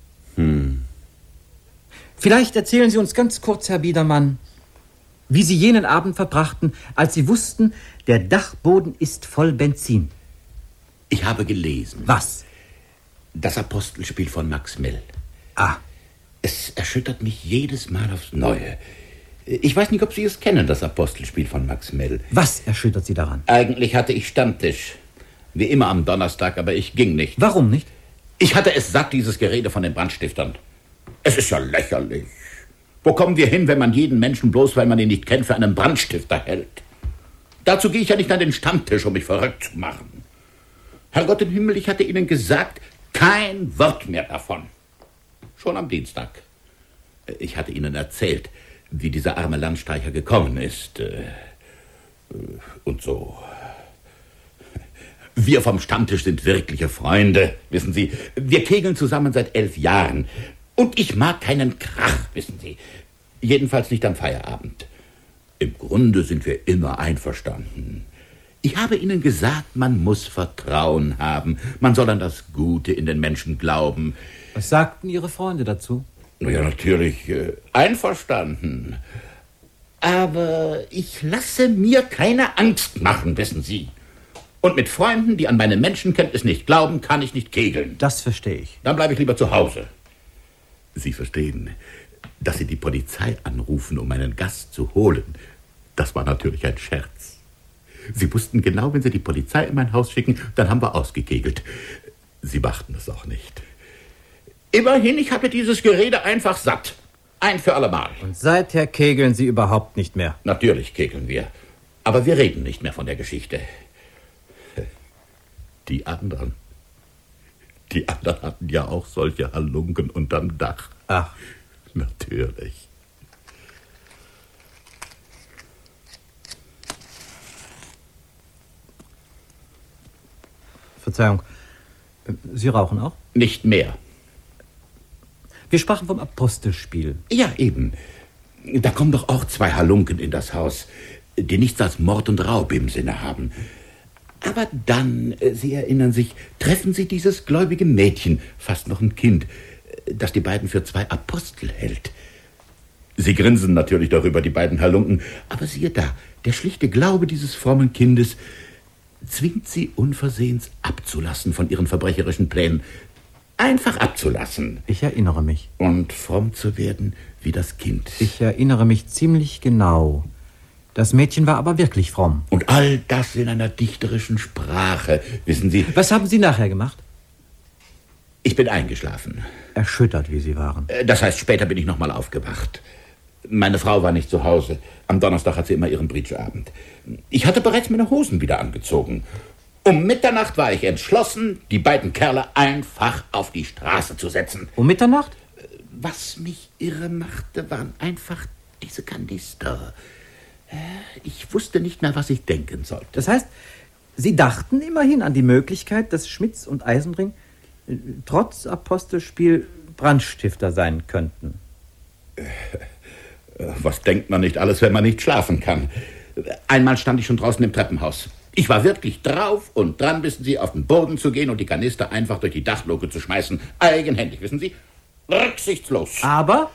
Vielleicht erzählen Sie uns ganz kurz, Herr Biedermann, wie Sie jenen Abend verbrachten, als Sie wussten, der Dachboden ist voll Benzin. Ich habe gelesen. Was? Das Apostelspiel von Max Mill. Ah. Es erschüttert mich jedes Mal aufs Neue. Ich weiß nicht, ob Sie es kennen, das Apostelspiel von Max Mell. Was erschüttert Sie daran? Eigentlich hatte ich Stammtisch. Wie immer am Donnerstag, aber ich ging nicht. Warum nicht? Ich hatte es satt, dieses Gerede von den Brandstiftern. Es ist ja lächerlich. Wo kommen wir hin, wenn man jeden Menschen, bloß weil man ihn nicht kennt, für einen Brandstifter hält? Dazu gehe ich ja nicht an den Stammtisch, um mich verrückt zu machen. Herrgott im Himmel, ich hatte Ihnen gesagt, kein Wort mehr davon. Schon am Dienstag. Ich hatte Ihnen erzählt, wie dieser arme Landstreicher gekommen ist. Und so. Wir vom Stammtisch sind wirkliche Freunde, wissen Sie. Wir kegeln zusammen seit 11 Jahren. Und ich mag keinen Krach, wissen Sie. Jedenfalls nicht am Feierabend. Im Grunde sind wir immer einverstanden. Ich habe Ihnen gesagt, man muss Vertrauen haben. Man soll an das Gute in den Menschen glauben. Was sagten Ihre Freunde dazu? Na ja, natürlich einverstanden. Aber ich lasse mir keine Angst machen, wissen Sie. Und mit Freunden, die an meine Menschenkenntnis nicht glauben, kann ich nicht kegeln. Das verstehe ich. Dann bleibe ich lieber zu Hause. Sie verstehen, dass Sie die Polizei anrufen, um meinen Gast zu holen. Das war natürlich ein Scherz. Sie wussten genau, wenn Sie die Polizei in mein Haus schicken, dann haben wir ausgekegelt. Sie machten es auch nicht. Immerhin, ich hatte dieses Gerede einfach satt. Ein für allemal. Und seither kegeln Sie überhaupt nicht mehr? Natürlich kegeln wir. Aber wir reden nicht mehr von der Geschichte. Die anderen hatten ja auch solche Halunken unterm Dach. Ach. Natürlich. Verzeihung. Sie rauchen auch? Nicht mehr. Wir sprachen vom Apostelspiel. Ja, eben. Da kommen doch auch 2 Halunken in das Haus, die nichts als Mord und Raub im Sinne haben. Aber dann, Sie erinnern sich, treffen Sie dieses gläubige Mädchen, fast noch ein Kind, das die beiden für 2 Apostel hält. Sie grinsen natürlich darüber, die beiden Halunken, aber siehe da, der schlichte Glaube dieses frommen Kindes zwingt sie unversehens abzulassen von ihren verbrecherischen Plänen. Einfach abzulassen. Ich erinnere mich. Und fromm zu werden wie das Kind. Ich erinnere mich ziemlich genau. Das Mädchen war aber wirklich fromm. Und all das in einer dichterischen Sprache, wissen Sie. Was haben Sie nachher gemacht? Ich bin eingeschlafen. Erschüttert, wie Sie waren. Das heißt, später bin ich noch mal aufgewacht. Meine Frau war nicht zu Hause. Am Donnerstag hat sie immer ihren Bridgeabend. Ich hatte bereits meine Hosen wieder angezogen. Um Mitternacht war ich entschlossen, die beiden Kerle einfach auf die Straße zu setzen. Um Mitternacht? Was mich irre machte, waren einfach diese Kanister. Ich wusste nicht mehr, was ich denken sollte. Das heißt, Sie dachten immerhin an die Möglichkeit, dass Schmitz und Eisenring trotz Apostelspiel Brandstifter sein könnten. Was denkt man nicht alles, wenn man nicht schlafen kann? Einmal stand ich schon draußen im Treppenhaus. Ich war wirklich drauf und dran, wissen Sie, auf den Boden zu gehen und die Kanister einfach durch die Dachluke zu schmeißen. Eigenhändig, wissen Sie? Rücksichtslos. Aber?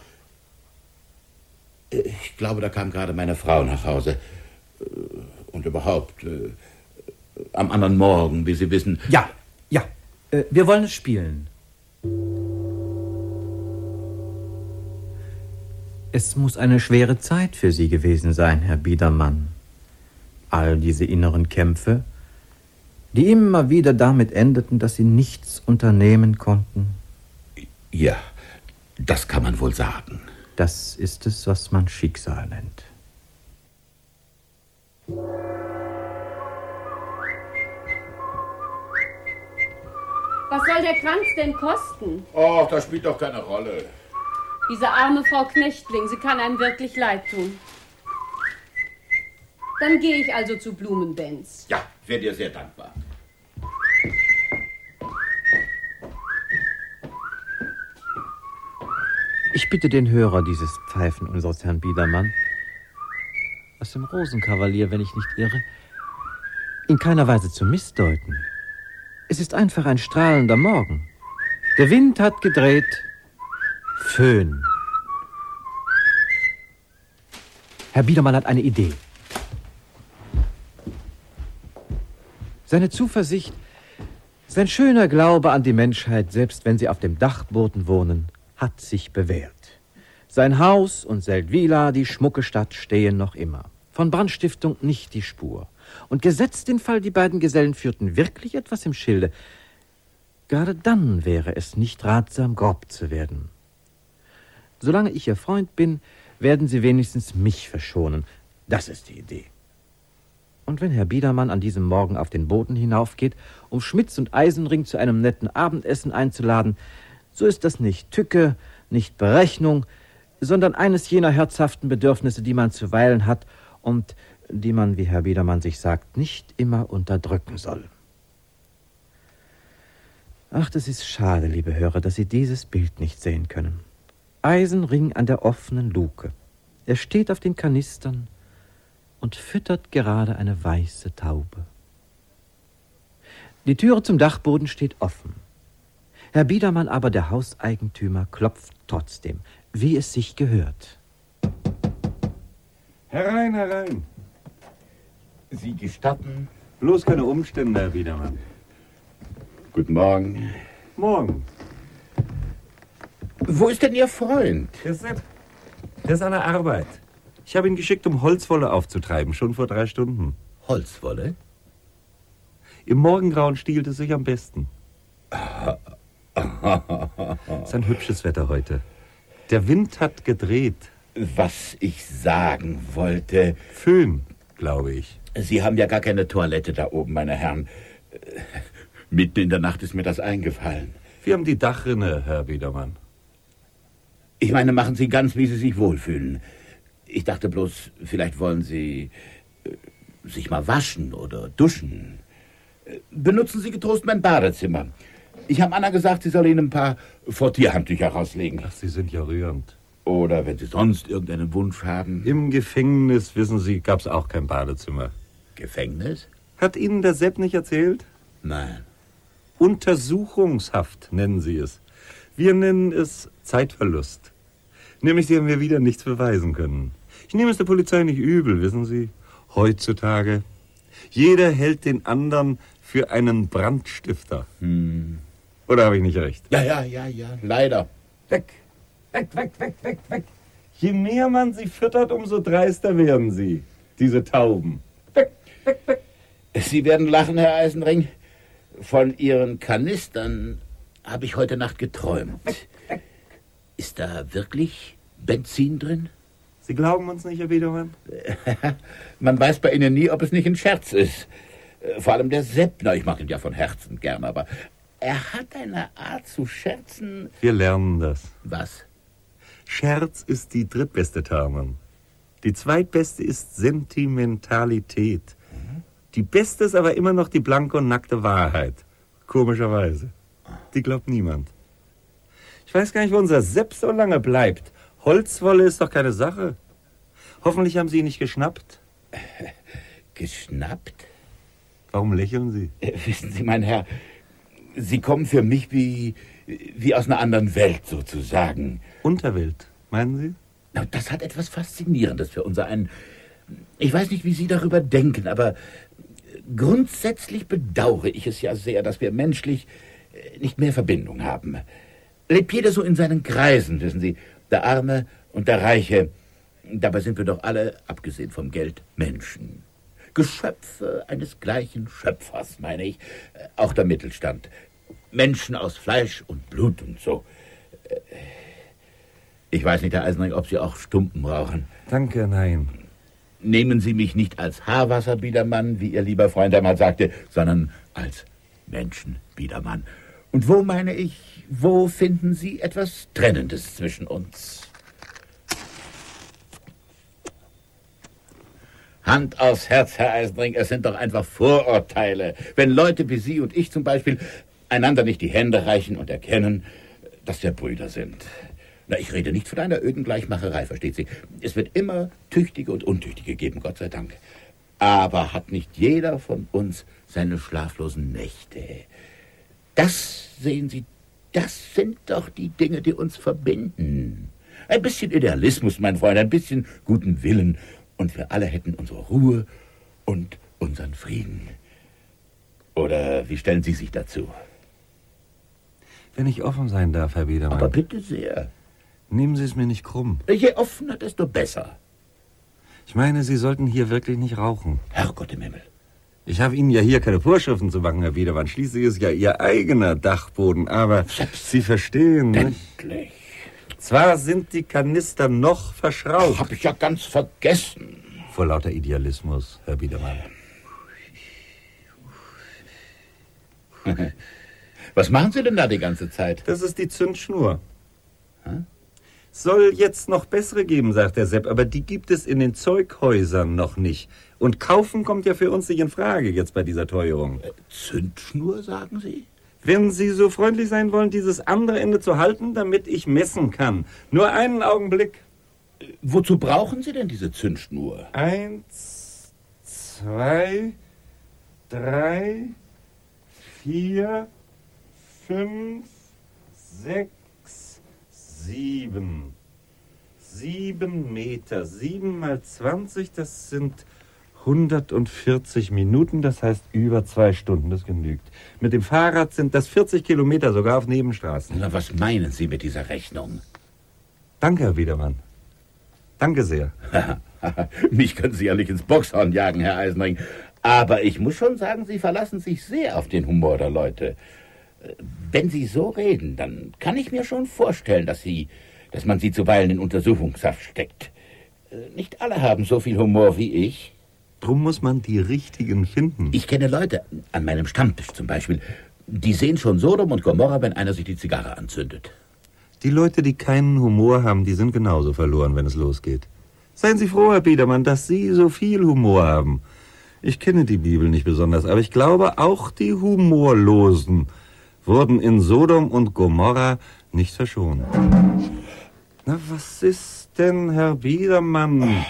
Ich glaube, da kam gerade meine Frau nach Hause. Und überhaupt, am anderen Morgen, wie Sie wissen. Ja. Wir wollen es spielen. Es muss eine schwere Zeit für Sie gewesen sein, Herr Biedermann. All diese inneren Kämpfe, die immer wieder damit endeten, dass Sie nichts unternehmen konnten. Ja, das kann man wohl sagen. Das ist es, was man Schicksal nennt. Was soll der Kranz denn kosten? Oh, das spielt doch keine Rolle. Diese arme Frau Knechtling, sie kann einem wirklich leid tun. Dann gehe ich also zu Blumenbenz. Ja, wäre dir sehr dankbar. Ich bitte den Hörer dieses Pfeifen unseres Herrn Biedermann, aus dem Rosenkavalier, wenn ich nicht irre, in keiner Weise zu missdeuten. Es ist einfach ein strahlender Morgen. Der Wind hat gedreht. Föhn. Herr Biedermann hat eine Idee. Seine Zuversicht, sein schöner Glaube an die Menschheit, selbst wenn sie auf dem Dachboden wohnen, hat sich bewährt. Sein Haus und Seldwyla, die schmucke Stadt, stehen noch immer. Von Brandstiftung nicht die Spur. Und gesetzt den Fall, die beiden Gesellen führten wirklich etwas im Schilde, gerade dann wäre es nicht ratsam, grob zu werden. Solange ich Ihr Freund bin, werden Sie wenigstens mich verschonen. Das ist die Idee. Und wenn Herr Biedermann an diesem Morgen auf den Boden hinaufgeht, um Schmitz und Eisenring zu einem netten Abendessen einzuladen, so ist das nicht Tücke, nicht Berechnung, sondern eines jener herzhaften Bedürfnisse, die man zuweilen hat und die man, wie Herr Biedermann sich sagt, nicht immer unterdrücken soll. Ach, das ist schade, liebe Hörer, dass Sie dieses Bild nicht sehen können. Eisenring an der offenen Luke. Er steht auf den Kanistern und füttert gerade eine weiße Taube. Die Türe zum Dachboden steht offen. Herr Biedermann aber, der Hauseigentümer, klopft trotzdem, wie es sich gehört. Herein, herein. Sie gestatten? Bloß keine Umstände, Herr Biedermann. Guten Morgen. Morgen. Wo ist denn Ihr Freund? Der Sepp. Der ist an der Arbeit. Ich habe ihn geschickt, um Holzwolle aufzutreiben, schon vor 3 Stunden. Holzwolle? Im Morgengrauen stiehlt es sich am besten. Es ist ein hübsches Wetter heute. Der Wind hat gedreht. Was ich sagen wollte... Föhn, glaube ich. Sie haben ja gar keine Toilette da oben, meine Herren. Mitten in der Nacht ist mir das eingefallen. Wir haben die Dachrinne, Herr Biedermann. Ich meine, machen Sie ganz, wie Sie sich wohlfühlen. Ich dachte bloß, vielleicht wollen Sie sich mal waschen oder duschen. Benutzen Sie getrost mein Badezimmer. Ich habe Anna gesagt, sie soll Ihnen ein paar Frottierhandtücher rauslegen. Ach, Sie sind ja rührend. Oder wenn Sie sonst irgendeinen Wunsch haben. Im Gefängnis, wissen Sie, gab's auch kein Badezimmer. Gefängnis? Hat Ihnen der Sepp nicht erzählt? Nein. Untersuchungshaft nennen Sie es. Wir nennen es Zeitverlust. Nämlich, Sie haben mir wieder nichts beweisen können. Ich nehme es der Polizei nicht übel, wissen Sie. Heutzutage. Jeder hält den anderen für einen Brandstifter. Oder habe ich nicht recht? Ja, leider. Weg. Je mehr man sie füttert, umso dreister werden sie, diese Tauben. Weg. Sie werden lachen, Herr Eisenring. Von Ihren Kanistern habe ich heute Nacht geträumt. Ist da wirklich Benzin drin? Sie glauben uns nicht, Herr Biedermann? Man weiß bei Ihnen nie, ob es nicht ein Scherz ist. Vor allem der Seppner, ich mag ihn ja von Herzen gern, aber er hat eine Art zu scherzen. Wir lernen das. Was? Scherz ist die drittbeste Tarnung. Die zweitbeste ist Sentimentalität. Die beste ist aber immer noch die blanke und nackte Wahrheit. Komischerweise. Die glaubt niemand. Ich weiß gar nicht, wo unser Sepp so lange bleibt. Holzwolle ist doch keine Sache. Hoffentlich haben Sie ihn nicht geschnappt. Geschnappt? Warum lächeln Sie? Wissen Sie, mein Herr, Sie kommen für mich wie aus einer anderen Welt sozusagen. Unterwelt, meinen Sie? Na, das hat etwas Faszinierendes für unser ein. Ich weiß nicht, wie Sie darüber denken, aber grundsätzlich bedauere ich es ja sehr, dass wir menschlich nicht mehr Verbindung haben. Lebt jeder so in seinen Kreisen, wissen Sie, der Arme und der Reiche. Dabei sind wir doch alle, abgesehen vom Geld, Menschen. Geschöpfe eines gleichen Schöpfers, meine ich. Auch der Mittelstand. Menschen aus Fleisch und Blut und so. Ich weiß nicht, Herr Eisenring, ob Sie auch Stumpen brauchen. Danke, nein. Nehmen Sie mich nicht als Haarwasserbiedermann, wie Ihr lieber Freund einmal sagte, sondern als Menschenbiedermann. Und wo, meine ich, wo finden Sie etwas Trennendes zwischen uns? Hand aufs Herz, Herr Eisenring, es sind doch einfach Vorurteile. Wenn Leute wie Sie und ich zum Beispiel einander nicht die Hände reichen und erkennen, dass wir Brüder sind. Na, ich rede nicht von einer öden Gleichmacherei, versteht Sie. Es wird immer Tüchtige und Untüchtige geben, Gott sei Dank. Aber hat nicht jeder von uns seine schlaflosen Nächte? Das, sehen Sie, das sind doch die Dinge, die uns verbinden. Ein bisschen Idealismus, mein Freund, ein bisschen guten Willen. Und wir alle hätten unsere Ruhe und unseren Frieden. Oder wie stellen Sie sich dazu? Wenn ich offen sein darf, Herr Biedermann. Aber bitte sehr. Nehmen Sie es mir nicht krumm. Je offener, desto besser. Ich meine, Sie sollten hier wirklich nicht rauchen. Herrgott im Himmel. Ich habe Ihnen ja hier keine Vorschriften zu machen, Herr Biedermann. Schließlich ist ja Ihr eigener Dachboden, aber Sie verstehen, nicht? Endlich. Zwar sind die Kanister noch verschraubt. Hab ich ja ganz vergessen. Vor lauter Idealismus, Herr Biedermann. Was machen Sie denn da die ganze Zeit? Das ist die Zündschnur. Soll jetzt noch bessere geben, sagt der Sepp, aber die gibt es in den Zeughäusern noch nicht. Und kaufen kommt ja für uns nicht in Frage jetzt bei dieser Teuerung. Zündschnur, sagen Sie? Wenn Sie so freundlich sein wollen, dieses andere Ende zu halten, damit ich messen kann. Nur einen Augenblick. Wozu brauchen Sie denn diese Zündschnur? 1, 2, 3, 4, 5, 6, 7. 7 Meter. 7 mal 20, das sind 140 Minuten, das heißt über 2 Stunden, das genügt. Mit dem Fahrrad sind das 40 Kilometer, sogar auf Nebenstraßen. Na, was meinen Sie mit dieser Rechnung? Danke, Herr Biedermann. Danke sehr. Mich können Sie ja nicht ins Boxhorn jagen, Herr Eisenring. Aber ich muss schon sagen, Sie verlassen sich sehr auf den Humor der Leute. Wenn Sie so reden, dann kann ich mir schon vorstellen, dass man Sie zuweilen in Untersuchungshaft steckt. Nicht alle haben so viel Humor wie ich. Drum muss man die richtigen finden. Ich kenne Leute, an meinem Stammtisch zum Beispiel, die sehen schon Sodom und Gomorra, wenn einer sich die Zigarre anzündet. Die Leute, die keinen Humor haben, die sind genauso verloren, wenn es losgeht. Seien Sie froh, Herr Biedermann, dass Sie so viel Humor haben. Ich kenne die Bibel nicht besonders, aber ich glaube, auch die Humorlosen wurden in Sodom und Gomorra nicht verschont. Na, was ist denn, Herr Biedermann?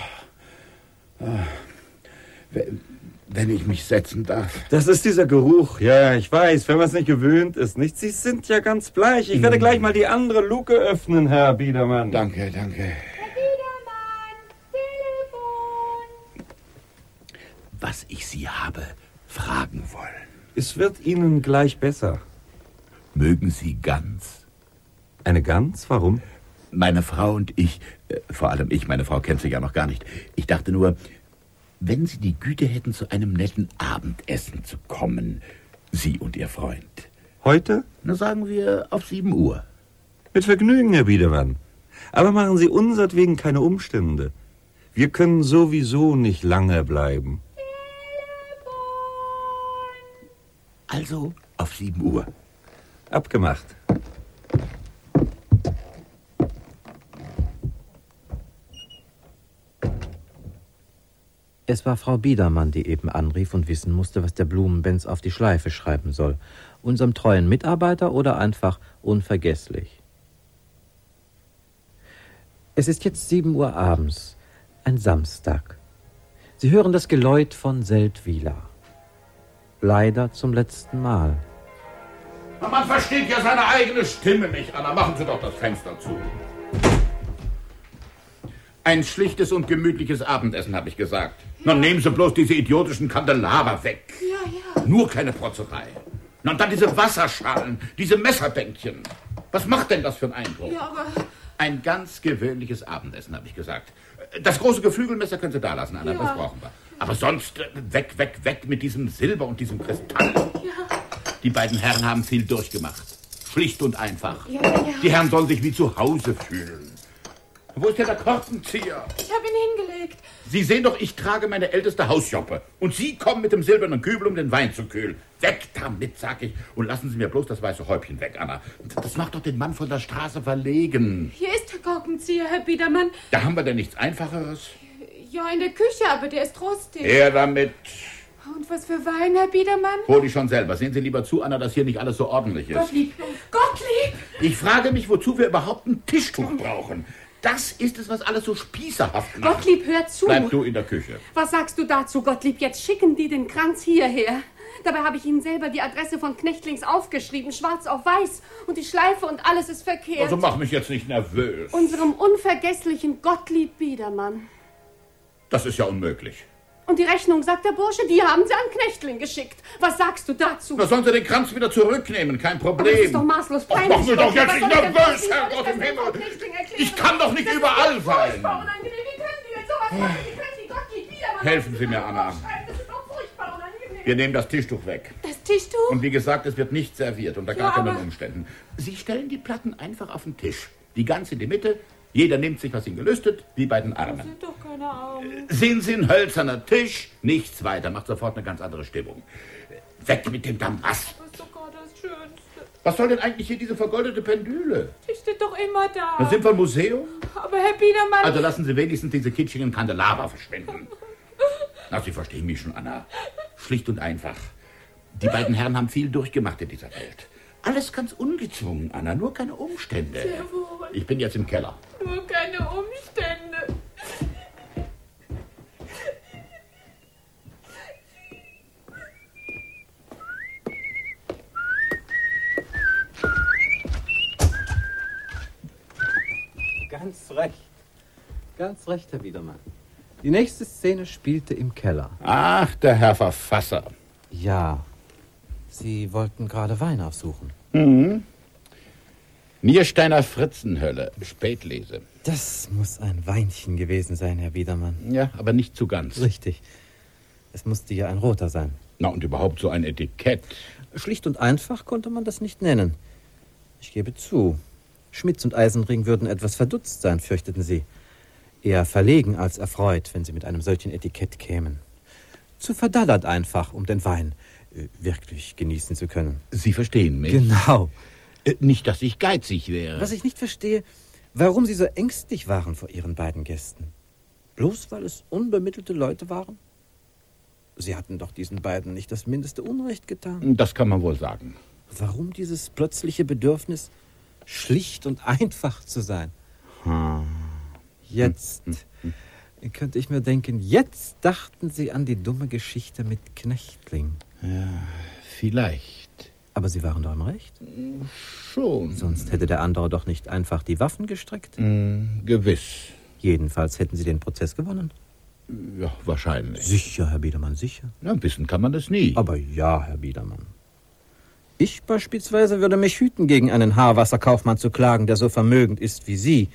Wenn ich mich setzen darf. Das ist dieser Geruch. Ja, ich weiß, wenn man es nicht gewöhnt ist, nicht? Sie sind ja ganz bleich. Ich werde gleich mal die andere Luke öffnen, Herr Biedermann. Danke. Herr Biedermann, Telefon. Was ich Sie habe fragen wollen. Es wird Ihnen gleich besser. Mögen Sie Gans? Eine Gans? Warum? Meine Frau und ich, vor allem ich, meine Frau kennt sie ja noch gar nicht. Ich dachte nur, wenn Sie die Güte hätten, zu einem netten Abendessen zu kommen, Sie und Ihr Freund. Heute? Na, sagen wir auf 7 Uhr. Mit Vergnügen, Herr Biedermann. Aber machen Sie unsertwegen keine Umstände. Wir können sowieso nicht lange bleiben. Also auf 7 Uhr. Abgemacht. Es war Frau Biedermann, die eben anrief und wissen musste, was der Blumenbenz auf die Schleife schreiben soll. Unserem treuen Mitarbeiter oder einfach unvergesslich. Es ist jetzt 7 Uhr abends, ein Samstag. Sie hören das Geläut von Seldwyla. Leider zum letzten Mal. Man versteht ja seine eigene Stimme nicht, Anna. Machen Sie doch das Fenster zu. Ein schlichtes und gemütliches Abendessen, habe ich gesagt. Ja. Nun nehmen Sie bloß diese idiotischen Kandelaber weg. Ja. Nur keine Protzerei. Und dann diese Wasserschalen, diese Messerbänkchen. Was macht denn das für einen Eindruck? Ja, aber... Ein ganz gewöhnliches Abendessen, habe ich gesagt. Das große Geflügelmesser können Sie da lassen, Anna, das brauchen wir. Aber sonst weg mit diesem Silber und diesem Kristall. Ja. Die beiden Herren haben viel durchgemacht. Schlicht und einfach. Ja. Die Herren sollen sich wie zu Hause fühlen. Wo ist denn der Korkenzieher? Ich habe ihn hingelegt. Sie sehen doch, ich trage meine älteste Hausjoppe. Und Sie kommen mit dem silbernen Kübel, um den Wein zu kühlen. Weg damit, sag ich. Und lassen Sie mir bloß das weiße Häubchen weg, Anna. Das macht doch den Mann von der Straße verlegen. Hier ist der Korkenzieher, Herr Biedermann. Da haben wir denn nichts Einfacheres? Ja, in der Küche, aber der ist rostig. Her damit. Und was für Wein, Herr Biedermann? Hol ich schon selber. Sehen Sie lieber zu, Anna, dass hier nicht alles so ordentlich ist. Gottlieb! Gottlieb! Ich frage mich, wozu wir überhaupt ein Tischtuch brauchen. Das ist es, was alles so spießerhaft macht. Gottlieb, hör zu. Bleib du in der Küche. Was sagst du dazu, Gottlieb? Jetzt schicken die den Kranz hierher. Dabei habe ich Ihnen selber die Adresse von Knechtlings aufgeschrieben, schwarz auf weiß. Und die Schleife und alles ist verkehrt. Also mach mich jetzt nicht nervös. Unserem unvergesslichen Gottlieb Biedermann. Das ist ja unmöglich. Und die Rechnung, sagt der Bursche, die haben sie an Knechtling geschickt. Was sagst du dazu? Da sollen Sie den Kranz wieder zurücknehmen, kein Problem. Aber das ist doch maßlos peinlich. Mach mir doch jetzt Was nicht soll ich denn nervös, tun? Herrgott Soll im ich das Himmel. dem Knechtling erklären? Ich kann doch nicht Das ist überall doch sein. furchtbar unangenehm. Wie können Sie jetzt sowas machen? Wie können Sie Gottlieb Biedermann Helfen Sie mir, Anna. Das ist doch furchtbar unangenehm. Wir nehmen das Tischtuch weg. Das Tischtuch? Und wie gesagt, es wird nicht serviert, unter gar Ja, keinen aber- Umständen. Sie stellen die Platten einfach auf den Tisch. Die ganz in die Mitte. Jeder nimmt sich, was ihn gelüstet, wie bei den Armen. Sind doch keine Augen. Sehen Sie ein hölzerner Tisch, nichts weiter, macht sofort eine ganz andere Stimmung. Weg mit dem Damast. Das ist sogar das Schönste. Was soll denn eigentlich hier diese vergoldete Pendüle? Die steht doch immer da. Das sind wir im Museum? Aber Herr Biedermann... Also lassen Sie wenigstens diese kitschigen Kandelaber verschwinden. Na, Sie verstehen mich schon, Anna. Schlicht und einfach. Die beiden Herren haben viel durchgemacht in dieser Welt. Alles ganz ungezwungen, Anna, nur keine Umstände. Sehr wohl. Ich bin jetzt im Keller. Nur keine Umstände. Ganz recht, Herr Biedermann. Die nächste Szene spielte im Keller. Ach, der Herr Verfasser. Ja, Sie wollten gerade Wein aufsuchen. Niersteiner Fritzenhölle, Spätlese. Das muss ein Weinchen gewesen sein, Herr Biedermann. Ja, aber nicht zu ganz. Richtig. Es musste ja ein roter sein. Na, und überhaupt so ein Etikett. Schlicht und einfach konnte man das nicht nennen. Ich gebe zu, Schmitz und Eisenring würden etwas verdutzt sein, fürchteten sie. Eher verlegen als erfreut, wenn sie mit einem solchen Etikett kämen. Zu verdallert einfach, um den Wein wirklich genießen zu können. Sie verstehen mich? Genau. Nicht, dass ich geizig wäre. Was ich nicht verstehe, warum Sie so ängstlich waren vor Ihren beiden Gästen. Bloß weil es unbemittelte Leute waren? Sie hatten doch diesen beiden nicht das mindeste Unrecht getan. Das kann man wohl sagen. Warum dieses plötzliche Bedürfnis, schlicht und einfach zu sein? Jetzt könnte ich mir denken, jetzt dachten Sie an die dumme Geschichte mit Knechtling. Ja, vielleicht. Aber Sie waren doch im Recht. Schon. Sonst hätte der andere doch nicht einfach die Waffen gestreckt. Gewiss. Jedenfalls hätten Sie den Prozess gewonnen. Ja, wahrscheinlich. Sicher, Herr Biedermann, sicher. Ja, wissen kann man das nie. Aber ja, Herr Biedermann. Ich beispielsweise würde mich hüten, gegen einen Haarwasserkaufmann zu klagen, der so vermögend ist wie Sie.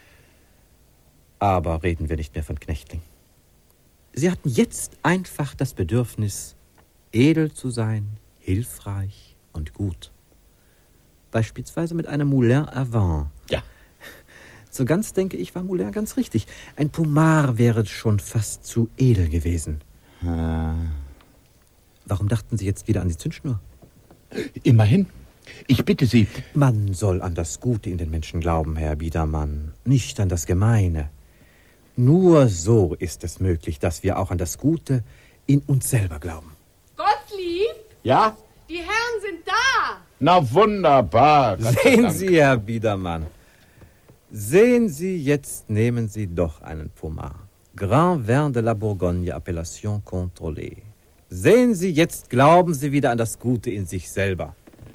Aber reden wir nicht mehr von Knechtling. Sie hatten jetzt einfach das Bedürfnis, edel zu sein, hilfreich und gut. Beispielsweise mit einem Moulin à Vent. Ja. So ganz, denke ich, war Moulin ganz richtig. Ein Pomard wäre schon fast zu edel gewesen. Warum dachten Sie jetzt wieder an die Zündschnur? Immerhin. Ich bitte Sie. Man soll an das Gute in den Menschen glauben, Herr Biedermann, nicht an das Gemeine. Nur so ist es möglich, dass wir auch an das Gute in uns selber glauben. Gottlieb, Ja? die Herren sind da. Na, wunderbar. Gott sei Sehen Dank. Sie, Herr Biedermann. Sehen Sie, jetzt nehmen Sie doch einen Pomard. Grand Vin de la Bourgogne, Appellation contrôlée. Sehen Sie, jetzt glauben Sie wieder an das Gute in sich selber.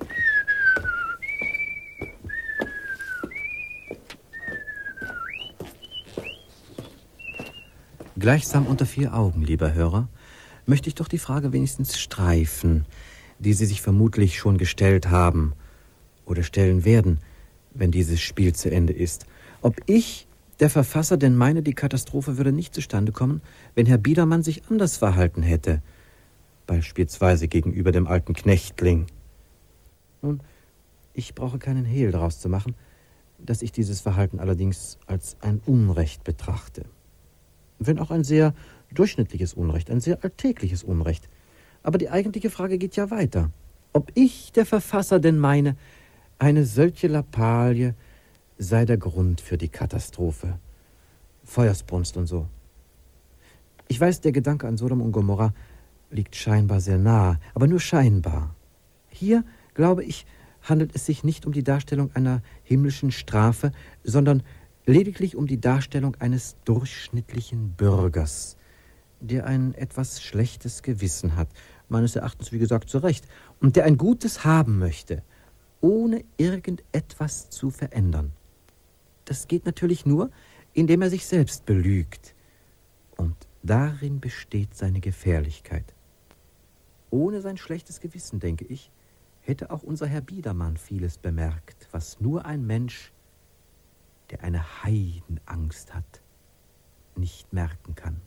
Gleichsam unter 4 Augen, lieber Hörer, möchte ich doch die Frage wenigstens streifen, die Sie sich vermutlich schon gestellt haben oder stellen werden, wenn dieses Spiel zu Ende ist. Ob ich, der Verfasser, denn meine, die Katastrophe würde nicht zustande kommen, wenn Herr Biedermann sich anders verhalten hätte, beispielsweise gegenüber dem alten Knechtling. Nun, ich brauche keinen Hehl daraus zu machen, dass ich dieses Verhalten allerdings als ein Unrecht betrachte. Wenn auch ein sehr durchschnittliches Unrecht, ein sehr alltägliches Unrecht. Aber die eigentliche Frage geht ja weiter. Ob ich, der Verfasser, denn meine, eine solche Lappalie sei der Grund für die Katastrophe. Feuersbrunst und so. Ich weiß, der Gedanke an Sodom und Gomorra liegt scheinbar sehr nahe, aber nur scheinbar. Hier, glaube ich, handelt es sich nicht um die Darstellung einer himmlischen Strafe, sondern lediglich um die Darstellung eines durchschnittlichen Bürgers, der ein etwas schlechtes Gewissen hat, meines Erachtens, wie gesagt, zu Recht, und der ein Gutes haben möchte, ohne irgendetwas zu verändern. Das geht natürlich nur, indem er sich selbst belügt. Und Darin besteht seine Gefährlichkeit. Ohne sein schlechtes Gewissen, denke ich, hätte auch unser Herr Biedermann vieles bemerkt, was nur ein Mensch, der eine Heidenangst hat, nicht merken kann.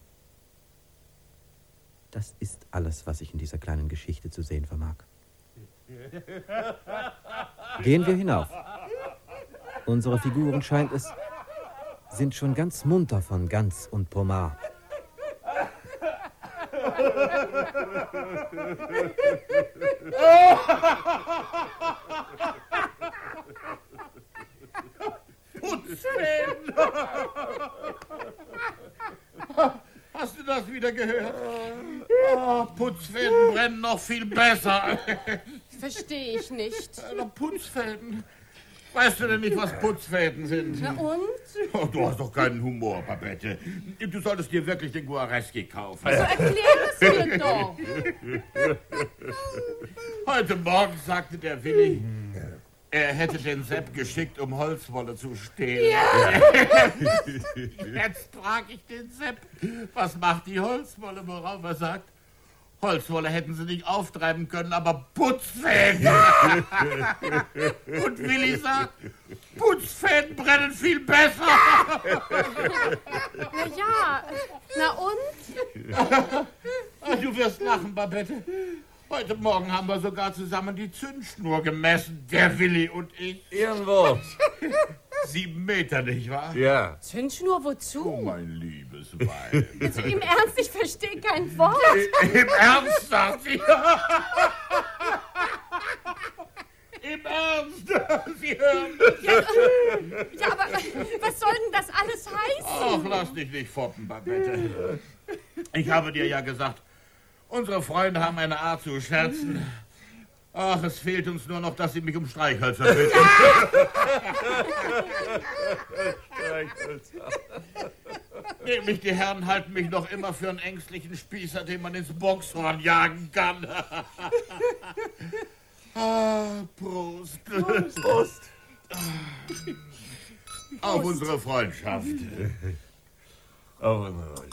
Das ist alles, was ich in dieser kleinen Geschichte zu sehen vermag. Gehen wir hinauf. Unsere Figuren, scheint es, sind schon ganz munter von Gans und Pomar. Putzfäden! Hast du das wieder gehört? Oh, Putzfäden brennen noch viel besser. Verstehe ich nicht. Putzfäden? Weißt du denn nicht, was Putzfäden sind? Na und? Oh, du hast doch keinen Humor, Babette. Du solltest dir wirklich den Guareschi kaufen. So erklär es mir doch. Heute Morgen sagte der Willi, er hätte den Sepp geschickt, um Holzwolle zu stehlen. Ja. Jetzt frage ich den Sepp, was macht die Holzwolle, worauf er sagt, Holzwolle hätten sie nicht auftreiben können, aber Putzfäden. Und Willi sagt, Putzfäden brennen viel besser. Na ja, na und? Du wirst lachen, Babette. Heute Morgen haben wir sogar zusammen die Zündschnur gemessen, der Willi und ich. Irgendwo. 7 Meter, nicht wahr? Ja. Zündschnur wozu? Oh, mein liebes Weib. Also im Ernst, ich verstehe kein Wort. Im Ernst, sagt sie. Im Ernst. Sie hören mich. Ja, aber was soll denn das alles heißen? Ach, lass dich nicht foppen, Babette. Ich habe dir ja gesagt, unsere Freunde haben eine Art zu scherzen. Ach, es fehlt uns nur noch, dass sie mich um Streichhölzer bitten. Nämlich die Herren halten mich noch immer für einen ängstlichen Spießer, den man ins Boxhorn jagen kann. Prost. Prost. Auf unsere Freundschaft. Auf unsere Freundschaft.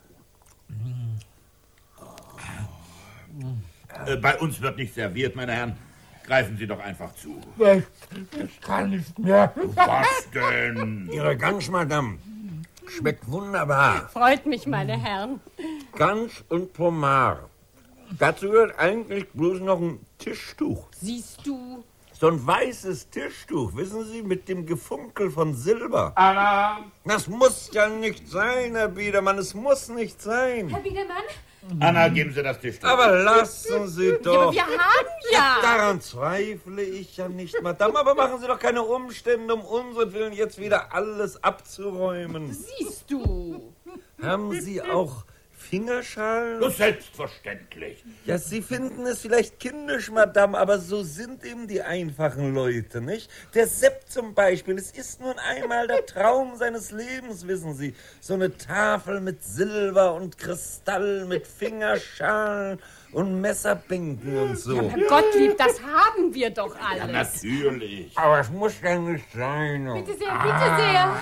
Bei uns wird nicht serviert, meine Herren. Greifen Sie doch einfach zu. Ich kann nicht mehr. Was denn? Ihre Gans, Madame, schmeckt wunderbar. Freut mich, meine Herren. Gans und Pomar. Dazu gehört eigentlich bloß noch ein Tischtuch. Siehst du? So ein weißes Tischtuch, wissen Sie, mit dem Gefunkel von Silber. Anna! Das muss ja nicht sein, Herr Biedermann, es muss nicht sein. Herr Biedermann? Anna, geben Sie das Tischtuch. Aber lassen Sie doch. Aber wir haben ja. Daran zweifle ich ja nicht, Madame. Aber machen Sie doch keine Umstände, um unseren Willen jetzt wieder alles abzuräumen. Siehst du? Haben Sie auch Fingerschalen? Selbstverständlich. Ja, Sie finden es vielleicht kindisch, Madame, aber so sind eben die einfachen Leute, nicht? Der Sepp zum Beispiel, es ist nun einmal der Traum seines Lebens, wissen Sie. So eine Tafel mit Silber und Kristall, mit Fingerschalen und Messerbänken und so. Ja, Gottlieb, das haben wir doch alles. Natürlich. Aber es muss ja nicht sein. Bitte sehr, bitte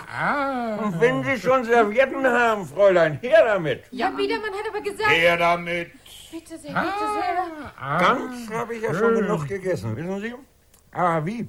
sehr. Und wenn Sie schon Servietten haben, Fräulein, her damit. Ja, Biedermann hat aber gesagt... Her damit. Bitte sehr, bitte sehr. Ganz habe ich ja schon genug gegessen, wissen Sie? Aber wie?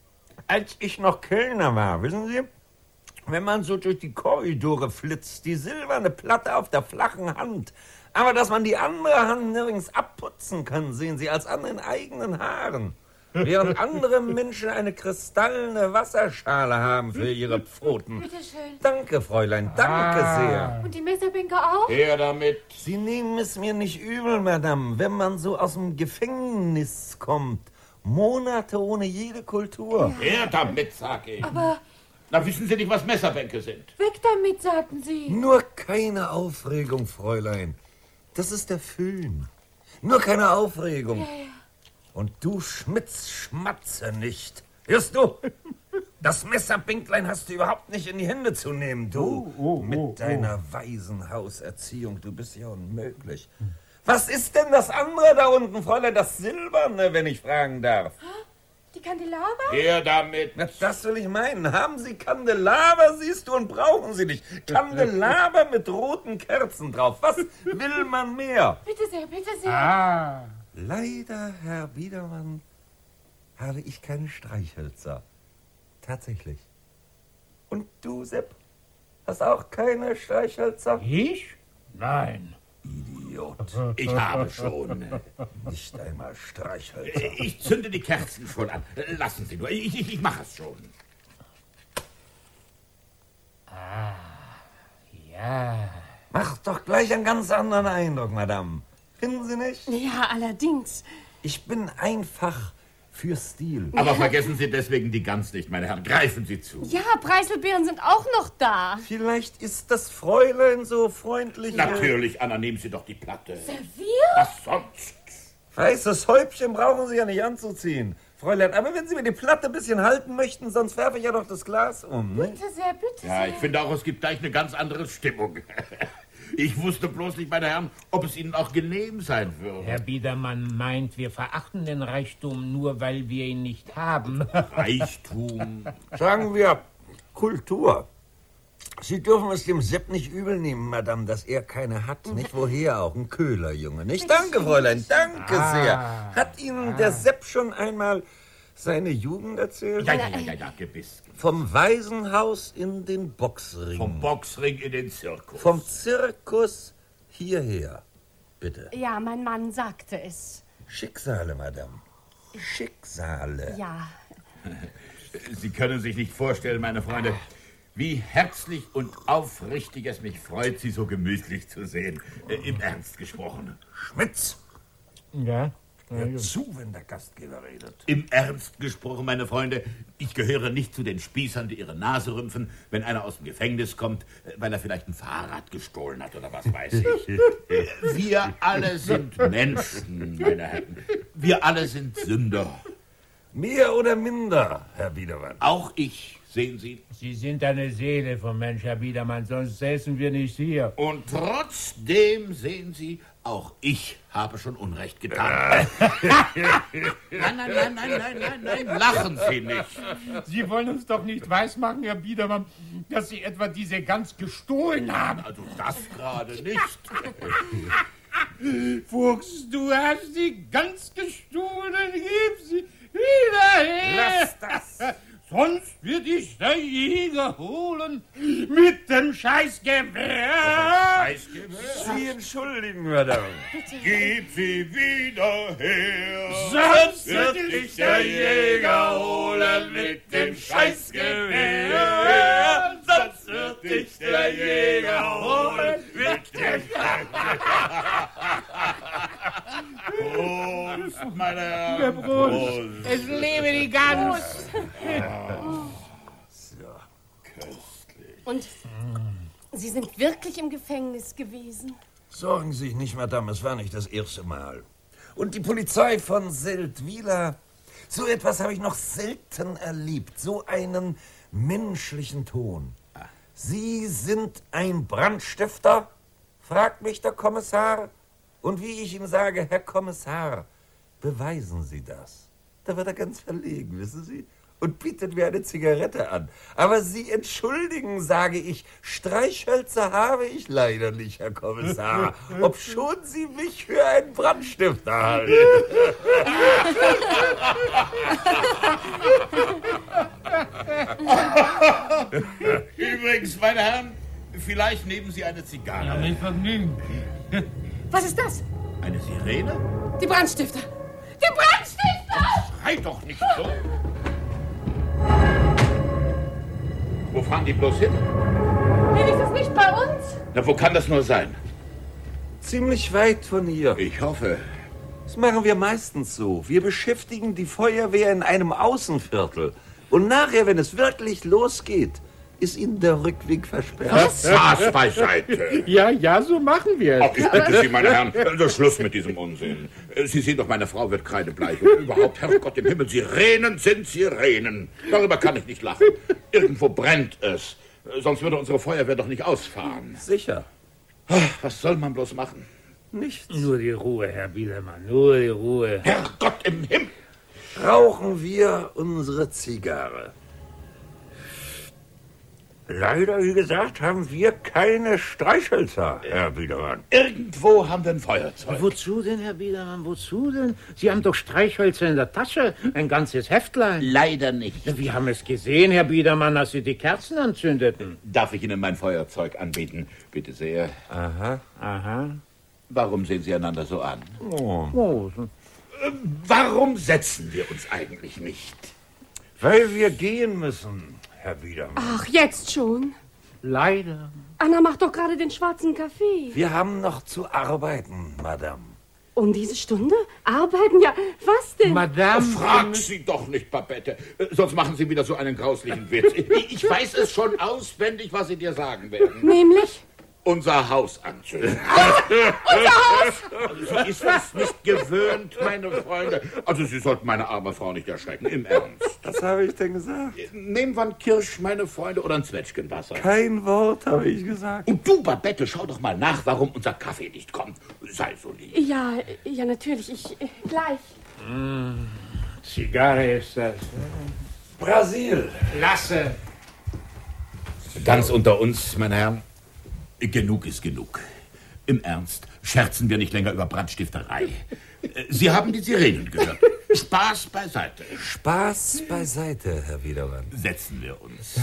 Als ich noch Kellner war, wissen Sie? Wenn man so durch die Korridore flitzt, die silberne Platte auf der flachen Hand, aber dass man die andere Hand nirgends abputzen kann, sehen Sie, als an den eigenen Haaren. Während andere Menschen eine kristallene Wasserschale haben für ihre Pfoten. Bitte schön. Danke, Fräulein, danke sehr. Und die Messerbänke auch? Her damit. Sie nehmen es mir nicht übel, Madame, wenn man so aus dem Gefängnis kommt. Monate ohne jede Kultur. Her damit, sag ich. Aber Na, wissen Sie nicht, was Messerbänke sind? weg damit, sagten Sie. Nur keine Aufregung, Fräulein. Das ist der Föhn. Nur keine Aufregung. Ja. Und du schmatze nicht. Hörst du? Das Messerbänklein hast du überhaupt nicht in die Hände zu nehmen, du. Mit deiner Waisenhauserziehung, du bist ja unmöglich. Was ist denn das andere da unten, Fräulein? Das Silberne, wenn ich fragen darf. Die Kandelaber? Her damit. Na, das will ich meinen. Haben Sie Kandelaber, siehst du, und brauchen Sie nicht. Kandelaber mit roten Kerzen drauf. Was will man mehr? Bitte sehr, bitte sehr. Leider, Herr Biedermann, habe ich keine Streichhölzer. Tatsächlich. Und du, Sepp, hast auch keine Streichhölzer? Ich? Nein. Idiot. Ich habe schon. Nicht einmal Streichhölzer. Ich zünde die Kerzen schon an. Lassen Sie nur. Ich mache es schon. Ja. Macht doch gleich einen ganz anderen Eindruck, Madame. Finden Sie nicht? Ja, allerdings. Ich bin einfach für Stil. Aber vergessen Sie deswegen die Gans nicht, meine Herren. Greifen Sie zu. Ja, Preiselbeeren sind auch noch da. Vielleicht ist das Fräulein so freundlich. Natürlich, Anna, nehmen Sie doch die Platte. Wir? Was sonst? Weißes Häubchen brauchen Sie ja nicht anzuziehen, Fräulein. Aber wenn Sie mir die Platte ein bisschen halten möchten, sonst werfe ich ja doch das Glas um. Ne? Bitte sehr, bitte Ja, sehr. ich finde auch, es gibt gleich eine ganz andere Stimmung. Ich wusste bloß nicht, meine Herren, ob es Ihnen auch genehm sein würde. Herr Biedermann meint, wir verachten den Reichtum nur, weil wir ihn nicht haben. Reichtum. Sagen wir Kultur. Sie dürfen es dem Sepp nicht übel nehmen, Madame, dass er keine hat. Nicht woher auch, ein Köhlerjunge, nicht? Danke, Fräulein, danke sehr. Hat Ihnen der Sepp schon einmal seine Jugend erzählt? Ja, gewiss. Vom Waisenhaus in den Boxring. Vom Boxring in den Zirkus. Vom Zirkus hierher, bitte. Ja, mein Mann sagte es. Schicksale, Madame. Schicksale. Ja. Sie können sich nicht vorstellen, meine Freunde, wie herzlich und aufrichtig es mich freut, Sie so gemütlich zu sehen. Im Ernst gesprochen. Schmitz, Ja? hör zu, wenn der Gastgeber redet. Im Ernst gesprochen, meine Freunde, ich gehöre nicht zu den Spießern, die ihre Nase rümpfen, wenn einer aus dem Gefängnis kommt, weil er vielleicht ein Fahrrad gestohlen hat oder was weiß ich. Wir alle sind Menschen, meine Herren. Wir alle sind Sünder. Mehr oder minder, Herr Biedermann. Auch ich, sehen Sie. Sie sind eine Seele vom Mensch, Herr Biedermann, sonst säßen wir nicht hier. Und trotzdem, sehen Sie, auch ich habe schon Unrecht getan. Nein, lachen Sie nicht. Sie wollen uns doch nicht weismachen, Herr Biedermann, dass Sie etwa diese Gans gestohlen haben. Also das gerade nicht. Fuchs, du hast die Gans gestohlen, gib sie wieder her. Lass das. Sonst wird dich der Jäger holen mit dem Scheißgewehr. Sie entschuldigen, Madame. Gib sie wieder her. Sonst wird dich der Jäger holen mit dem Scheißgewehr. Sonst wird dich der Jäger holen mit dem Prost, meine Herren. Prost. Es lebe die Gans. Und Sie sind wirklich im Gefängnis gewesen? Sorgen Sie sich nicht, Madame, es war nicht das erste Mal. Und die Polizei von Seldwyla, so etwas habe ich noch selten erlebt, so einen menschlichen Ton. Sie sind ein Brandstifter? Fragt mich der Kommissar. Und wie ich ihm sage, Herr Kommissar, beweisen Sie das. Da wird er ganz verlegen, wissen Sie, und bietet mir eine Zigarette an. Aber Sie entschuldigen, sage ich, Streichhölzer habe ich leider nicht, Herr Kommissar, obschon Sie mich für einen Brandstifter halten. Übrigens, meine Herren, vielleicht nehmen Sie eine Zigarre. Mit Vergnügen. Was ist das? Eine Sirene? Die Brandstifter! Die Brandstifter! Schrei doch nicht so. Wo fahren die bloß hin? Wenigstens nicht bei uns. Na, wo kann das nur sein? Ziemlich weit von hier. Ich hoffe. Das machen wir meistens so. Wir beschäftigen die Feuerwehr in einem Außenviertel. Und nachher, wenn es wirklich losgeht, ist ihnen der Rückweg versperrt. Was beiseite. Ja, so machen wir Ach, ich bitte Sie, meine Herren, also Schluss mit diesem Unsinn. Sie sehen doch, meine Frau wird kreidebleich. Und überhaupt, Herrgott im Himmel, Sirenen sind Sirenen. Darüber kann ich nicht lachen. Irgendwo brennt es. Sonst würde unsere Feuerwehr doch nicht ausfahren. Sicher. Was soll man bloß machen? Nichts. Nur die Ruhe, Herr Biedermann, nur die Ruhe. Herrgott im Himmel! rauchen wir unsere Zigarre. Leider, wie gesagt, haben wir keine Streichhölzer, Herr Biedermann. Irgendwo haben wir ein Feuerzeug. Wozu denn, Herr Biedermann, wozu denn? Sie haben doch Streichhölzer in der Tasche, ein ganzes Heftlein. Leider nicht. Wir haben es gesehen, Herr Biedermann, als Sie die Kerzen anzündeten. Darf ich Ihnen mein Feuerzeug anbieten? Bitte sehr. Aha. Aha. Warum sehen Sie einander so an? Oh, Warum setzen wir uns eigentlich nicht? Weil wir gehen müssen, Herr Biedermann. Ach, jetzt schon? leider. Anna macht doch gerade den schwarzen Kaffee. Wir haben noch zu arbeiten, Madame. Um diese Stunde? Arbeiten? Ja, was denn? Madame... Frag Sie doch nicht, Babette. Sonst machen Sie wieder so einen grauslichen Witz. Ich weiß es schon auswendig, was Sie dir sagen werden. Nämlich? Unser Haus anzünden. Unser Haus! Sie ist es nicht gewöhnt, meine Freunde. Also Sie sollten meine arme Frau nicht erschrecken, im Ernst. Was habe ich denn gesagt? Nehmen wir einen Kirsch, meine Freunde, oder ein Zwetschgenwasser. Kein Wort habe ich gesagt. Und du, Babette, schau doch mal nach, warum unser Kaffee nicht kommt. Sei so lieb. Ja, natürlich. Gleich. Zigarre ist das. Brasil. Lasse. Ganz unter uns, meine Herren. Genug ist genug. Im Ernst, scherzen wir nicht länger über Brandstifterei. Sie haben die Sirenen gehört. Spaß beiseite. Spaß beiseite, Herr Wiedermann. Setzen wir uns.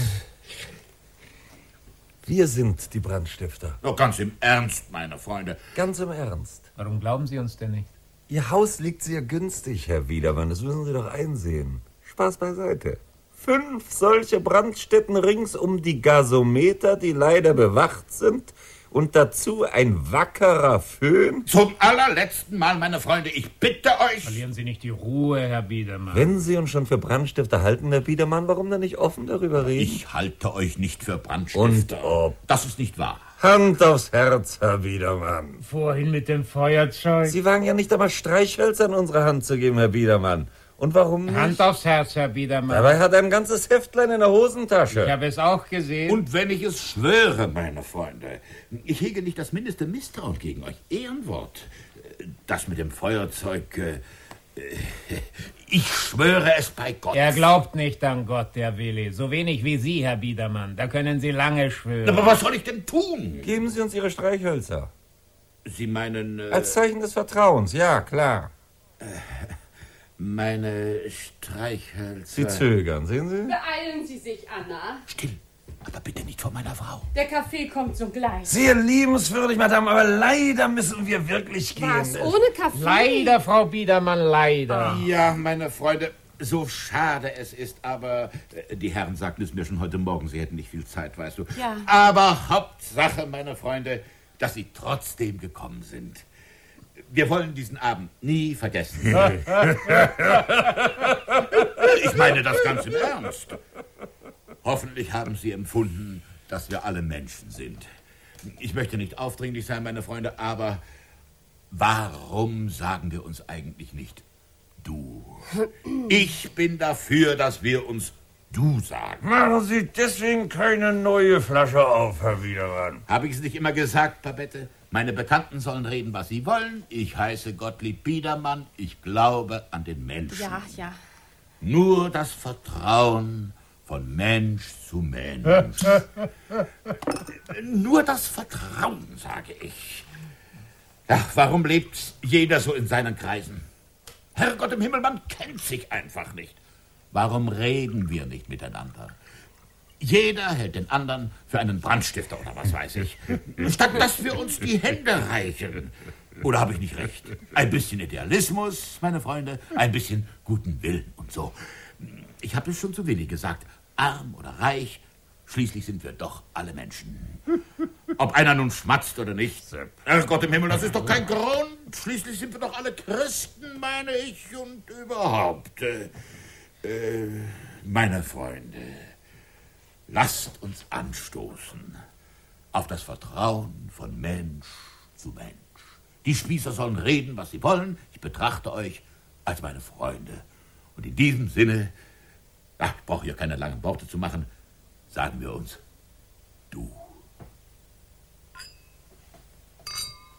Wir sind die Brandstifter. Doch ganz im Ernst, meine Freunde. Ganz im Ernst. Warum glauben Sie uns denn nicht? Ihr Haus liegt sehr günstig, Herr Wiedermann. Das müssen Sie doch einsehen. Spaß beiseite. 5 solche Brandstätten rings um die Gasometer, die leider bewacht sind. Und dazu ein wackerer Föhn. Zum allerletzten Mal, meine Freunde, ich bitte euch. Verlieren Sie nicht die Ruhe, Herr Biedermann. Wenn Sie uns schon für Brandstifter halten, Herr Biedermann, warum dann nicht offen darüber reden? Ich halte euch nicht für Brandstifter. Und ob? Das ist nicht wahr. Hand aufs Herz, Herr Biedermann. Vorhin mit dem Feuerzeug. Sie wagen ja nicht einmal Streichhölzer in unsere Hand zu geben, Herr Biedermann. Und warum nicht? Hand aufs Herz, Herr Biedermann. Dabei hat er ein ganzes Heftlein in der Hosentasche. Ich habe es auch gesehen. Und wenn ich es schwöre, meine Freunde, ich hege nicht das mindeste Misstrauen gegen euch. Ehrenwort. Das mit dem Feuerzeug, ich schwöre es bei Gott. Er glaubt nicht an Gott, der Willi. So wenig wie Sie, Herr Biedermann. Da können Sie lange schwören. Aber was soll ich denn tun? Geben Sie uns Ihre Streichhölzer. Sie meinen... Als Zeichen des Vertrauens, ja, klar. Meine Streichhölzer... Sie zögern, sehen Sie? Beeilen Sie sich, Anna. Still, aber bitte nicht vor meiner Frau. Der Kaffee kommt sogleich. Sehr liebenswürdig, Madame, aber leider müssen wir wirklich gehen. Was? Ohne Kaffee? Leider, Frau Biedermann, leider. Ja, meine Freunde, so schade es ist, aber die Herren sagten es mir schon heute Morgen, sie hätten nicht viel Zeit, weißt du. Ja. Aber Hauptsache, meine Freunde, dass sie trotzdem gekommen sind. Wir wollen diesen Abend nie vergessen. Ich meine das ganz im Ernst. Hoffentlich haben Sie empfunden, dass wir alle Menschen sind. Ich möchte nicht aufdringlich sein, meine Freunde, aber warum sagen wir uns eigentlich nicht du? Ich bin dafür, dass wir uns du sagen. Machen Sie deswegen keine neue Flasche auf, Herr Wiedermann. Habe ich es nicht immer gesagt, Babette? Meine Bekannten sollen reden, was sie wollen. Ich heiße Gottlieb Biedermann. Ich glaube an den Menschen. Ja. Nur das Vertrauen von Mensch zu Mensch. Nur das Vertrauen, sage ich. Ja, warum lebt jeder so in seinen Kreisen? Herrgott im Himmel, man kennt sich einfach nicht. Warum reden wir nicht miteinander? Jeder hält den anderen für einen Brandstifter oder was weiß ich. Statt dass wir uns die Hände reichen. Oder habe ich nicht recht? Ein bisschen Idealismus, meine Freunde, ein bisschen guten Willen und so. Ich habe es schon zu Willi gesagt. Arm oder reich, schließlich sind wir doch alle Menschen. Ob einer nun schmatzt oder nicht. Herrgott im Himmel, das ist doch kein Grund. Schließlich sind wir doch alle Christen, meine ich, und überhaupt. Meine Freunde, lasst uns anstoßen auf das Vertrauen von Mensch zu Mensch. Die Spießer sollen reden, was sie wollen. Ich betrachte euch als meine Freunde. Und in diesem Sinne, ich brauche hier keine langen Worte zu machen, sagen wir uns du.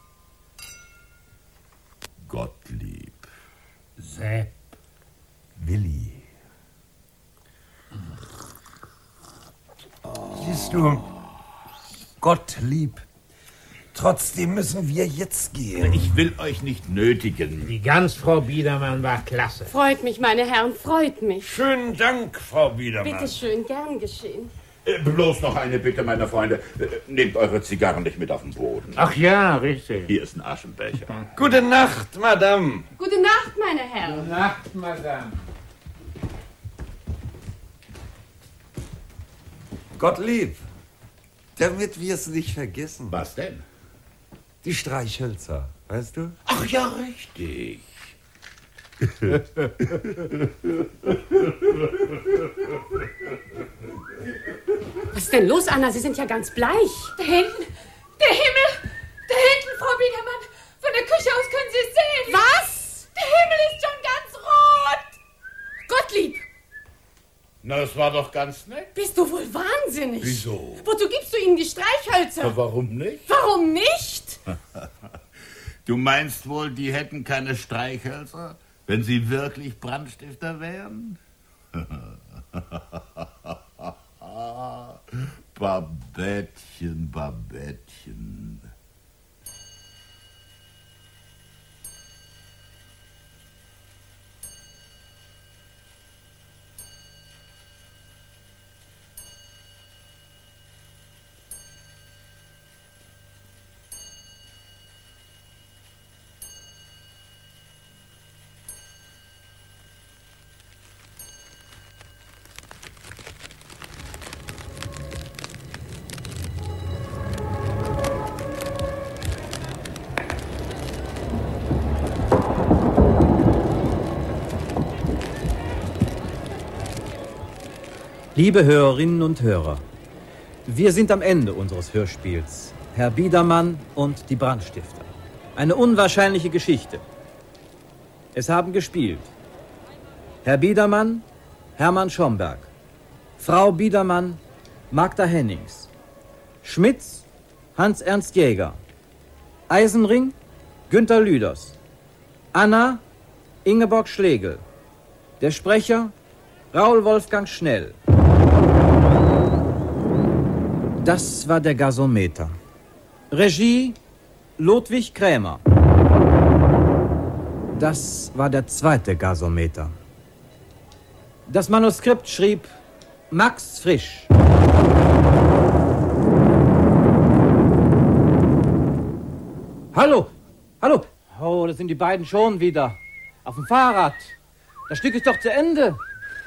Gottlieb. Sepp. Du, Gottlieb, trotzdem müssen wir jetzt gehen. Ich will euch nicht nötigen. Die Gans, Frau Biedermann, war klasse. Freut mich, meine Herren, freut mich. Schönen Dank, Frau Biedermann. Bitte schön, gern geschehen. Bloß noch eine Bitte, meine Freunde. Nehmt eure Zigarren nicht mit auf den Boden. Ach ja, richtig. Hier ist ein Aschenbecher. Gute Nacht, Madame. Gute Nacht, meine Herren. Gute Nacht, Madame. Gottlieb, damit wir es nicht vergessen. Was denn? Die Streichhölzer, weißt du? Ach ja, richtig. Was ist denn los, Anna? Sie sind ja ganz bleich. Da hinten, der Himmel, da hinten, Frau Biedermann. Von der Küche aus können Sie es sehen. Was? Der Himmel ist schon ganz rot. Gottlieb, Na, das war doch ganz nett. bist du wohl wahnsinnig? Wieso? Wozu gibst du ihnen die Streichhölzer? Warum nicht? Warum nicht? Du meinst wohl, die hätten keine Streichhölzer, wenn sie wirklich Brandstifter wären? Babettchen, Babettchen. Liebe Hörerinnen und Hörer, wir sind am Ende unseres Hörspiels. Herr Biedermann und die Brandstifter. Eine unwahrscheinliche Geschichte. Es haben gespielt Herr Biedermann, Hermann Schomberg, Frau Biedermann, Magda Hennings, Schmitz, Hans-Ernst Jäger, Eisenring, Günter Lüders, Anna, Ingeborg Schlegel, der Sprecher, Raul Wolfgang Schnell. Das war der Gasometer. Regie, Ludwig Krämer. Das war der zweite Gasometer. Das Manuskript schrieb Max Frisch. Hallo, hallo. Oh, das sind die beiden schon wieder. Auf dem Fahrrad. Das Stück ist doch zu Ende.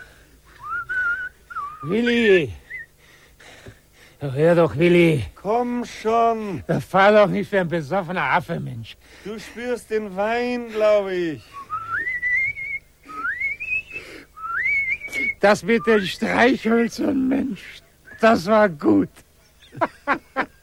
Willi. Hör doch, Willi. Komm schon. Fahr doch nicht wie ein besoffener Affe, Mensch. Du spürst den Wein, glaube ich. Das mit den Streichhölzern, Mensch, das war gut.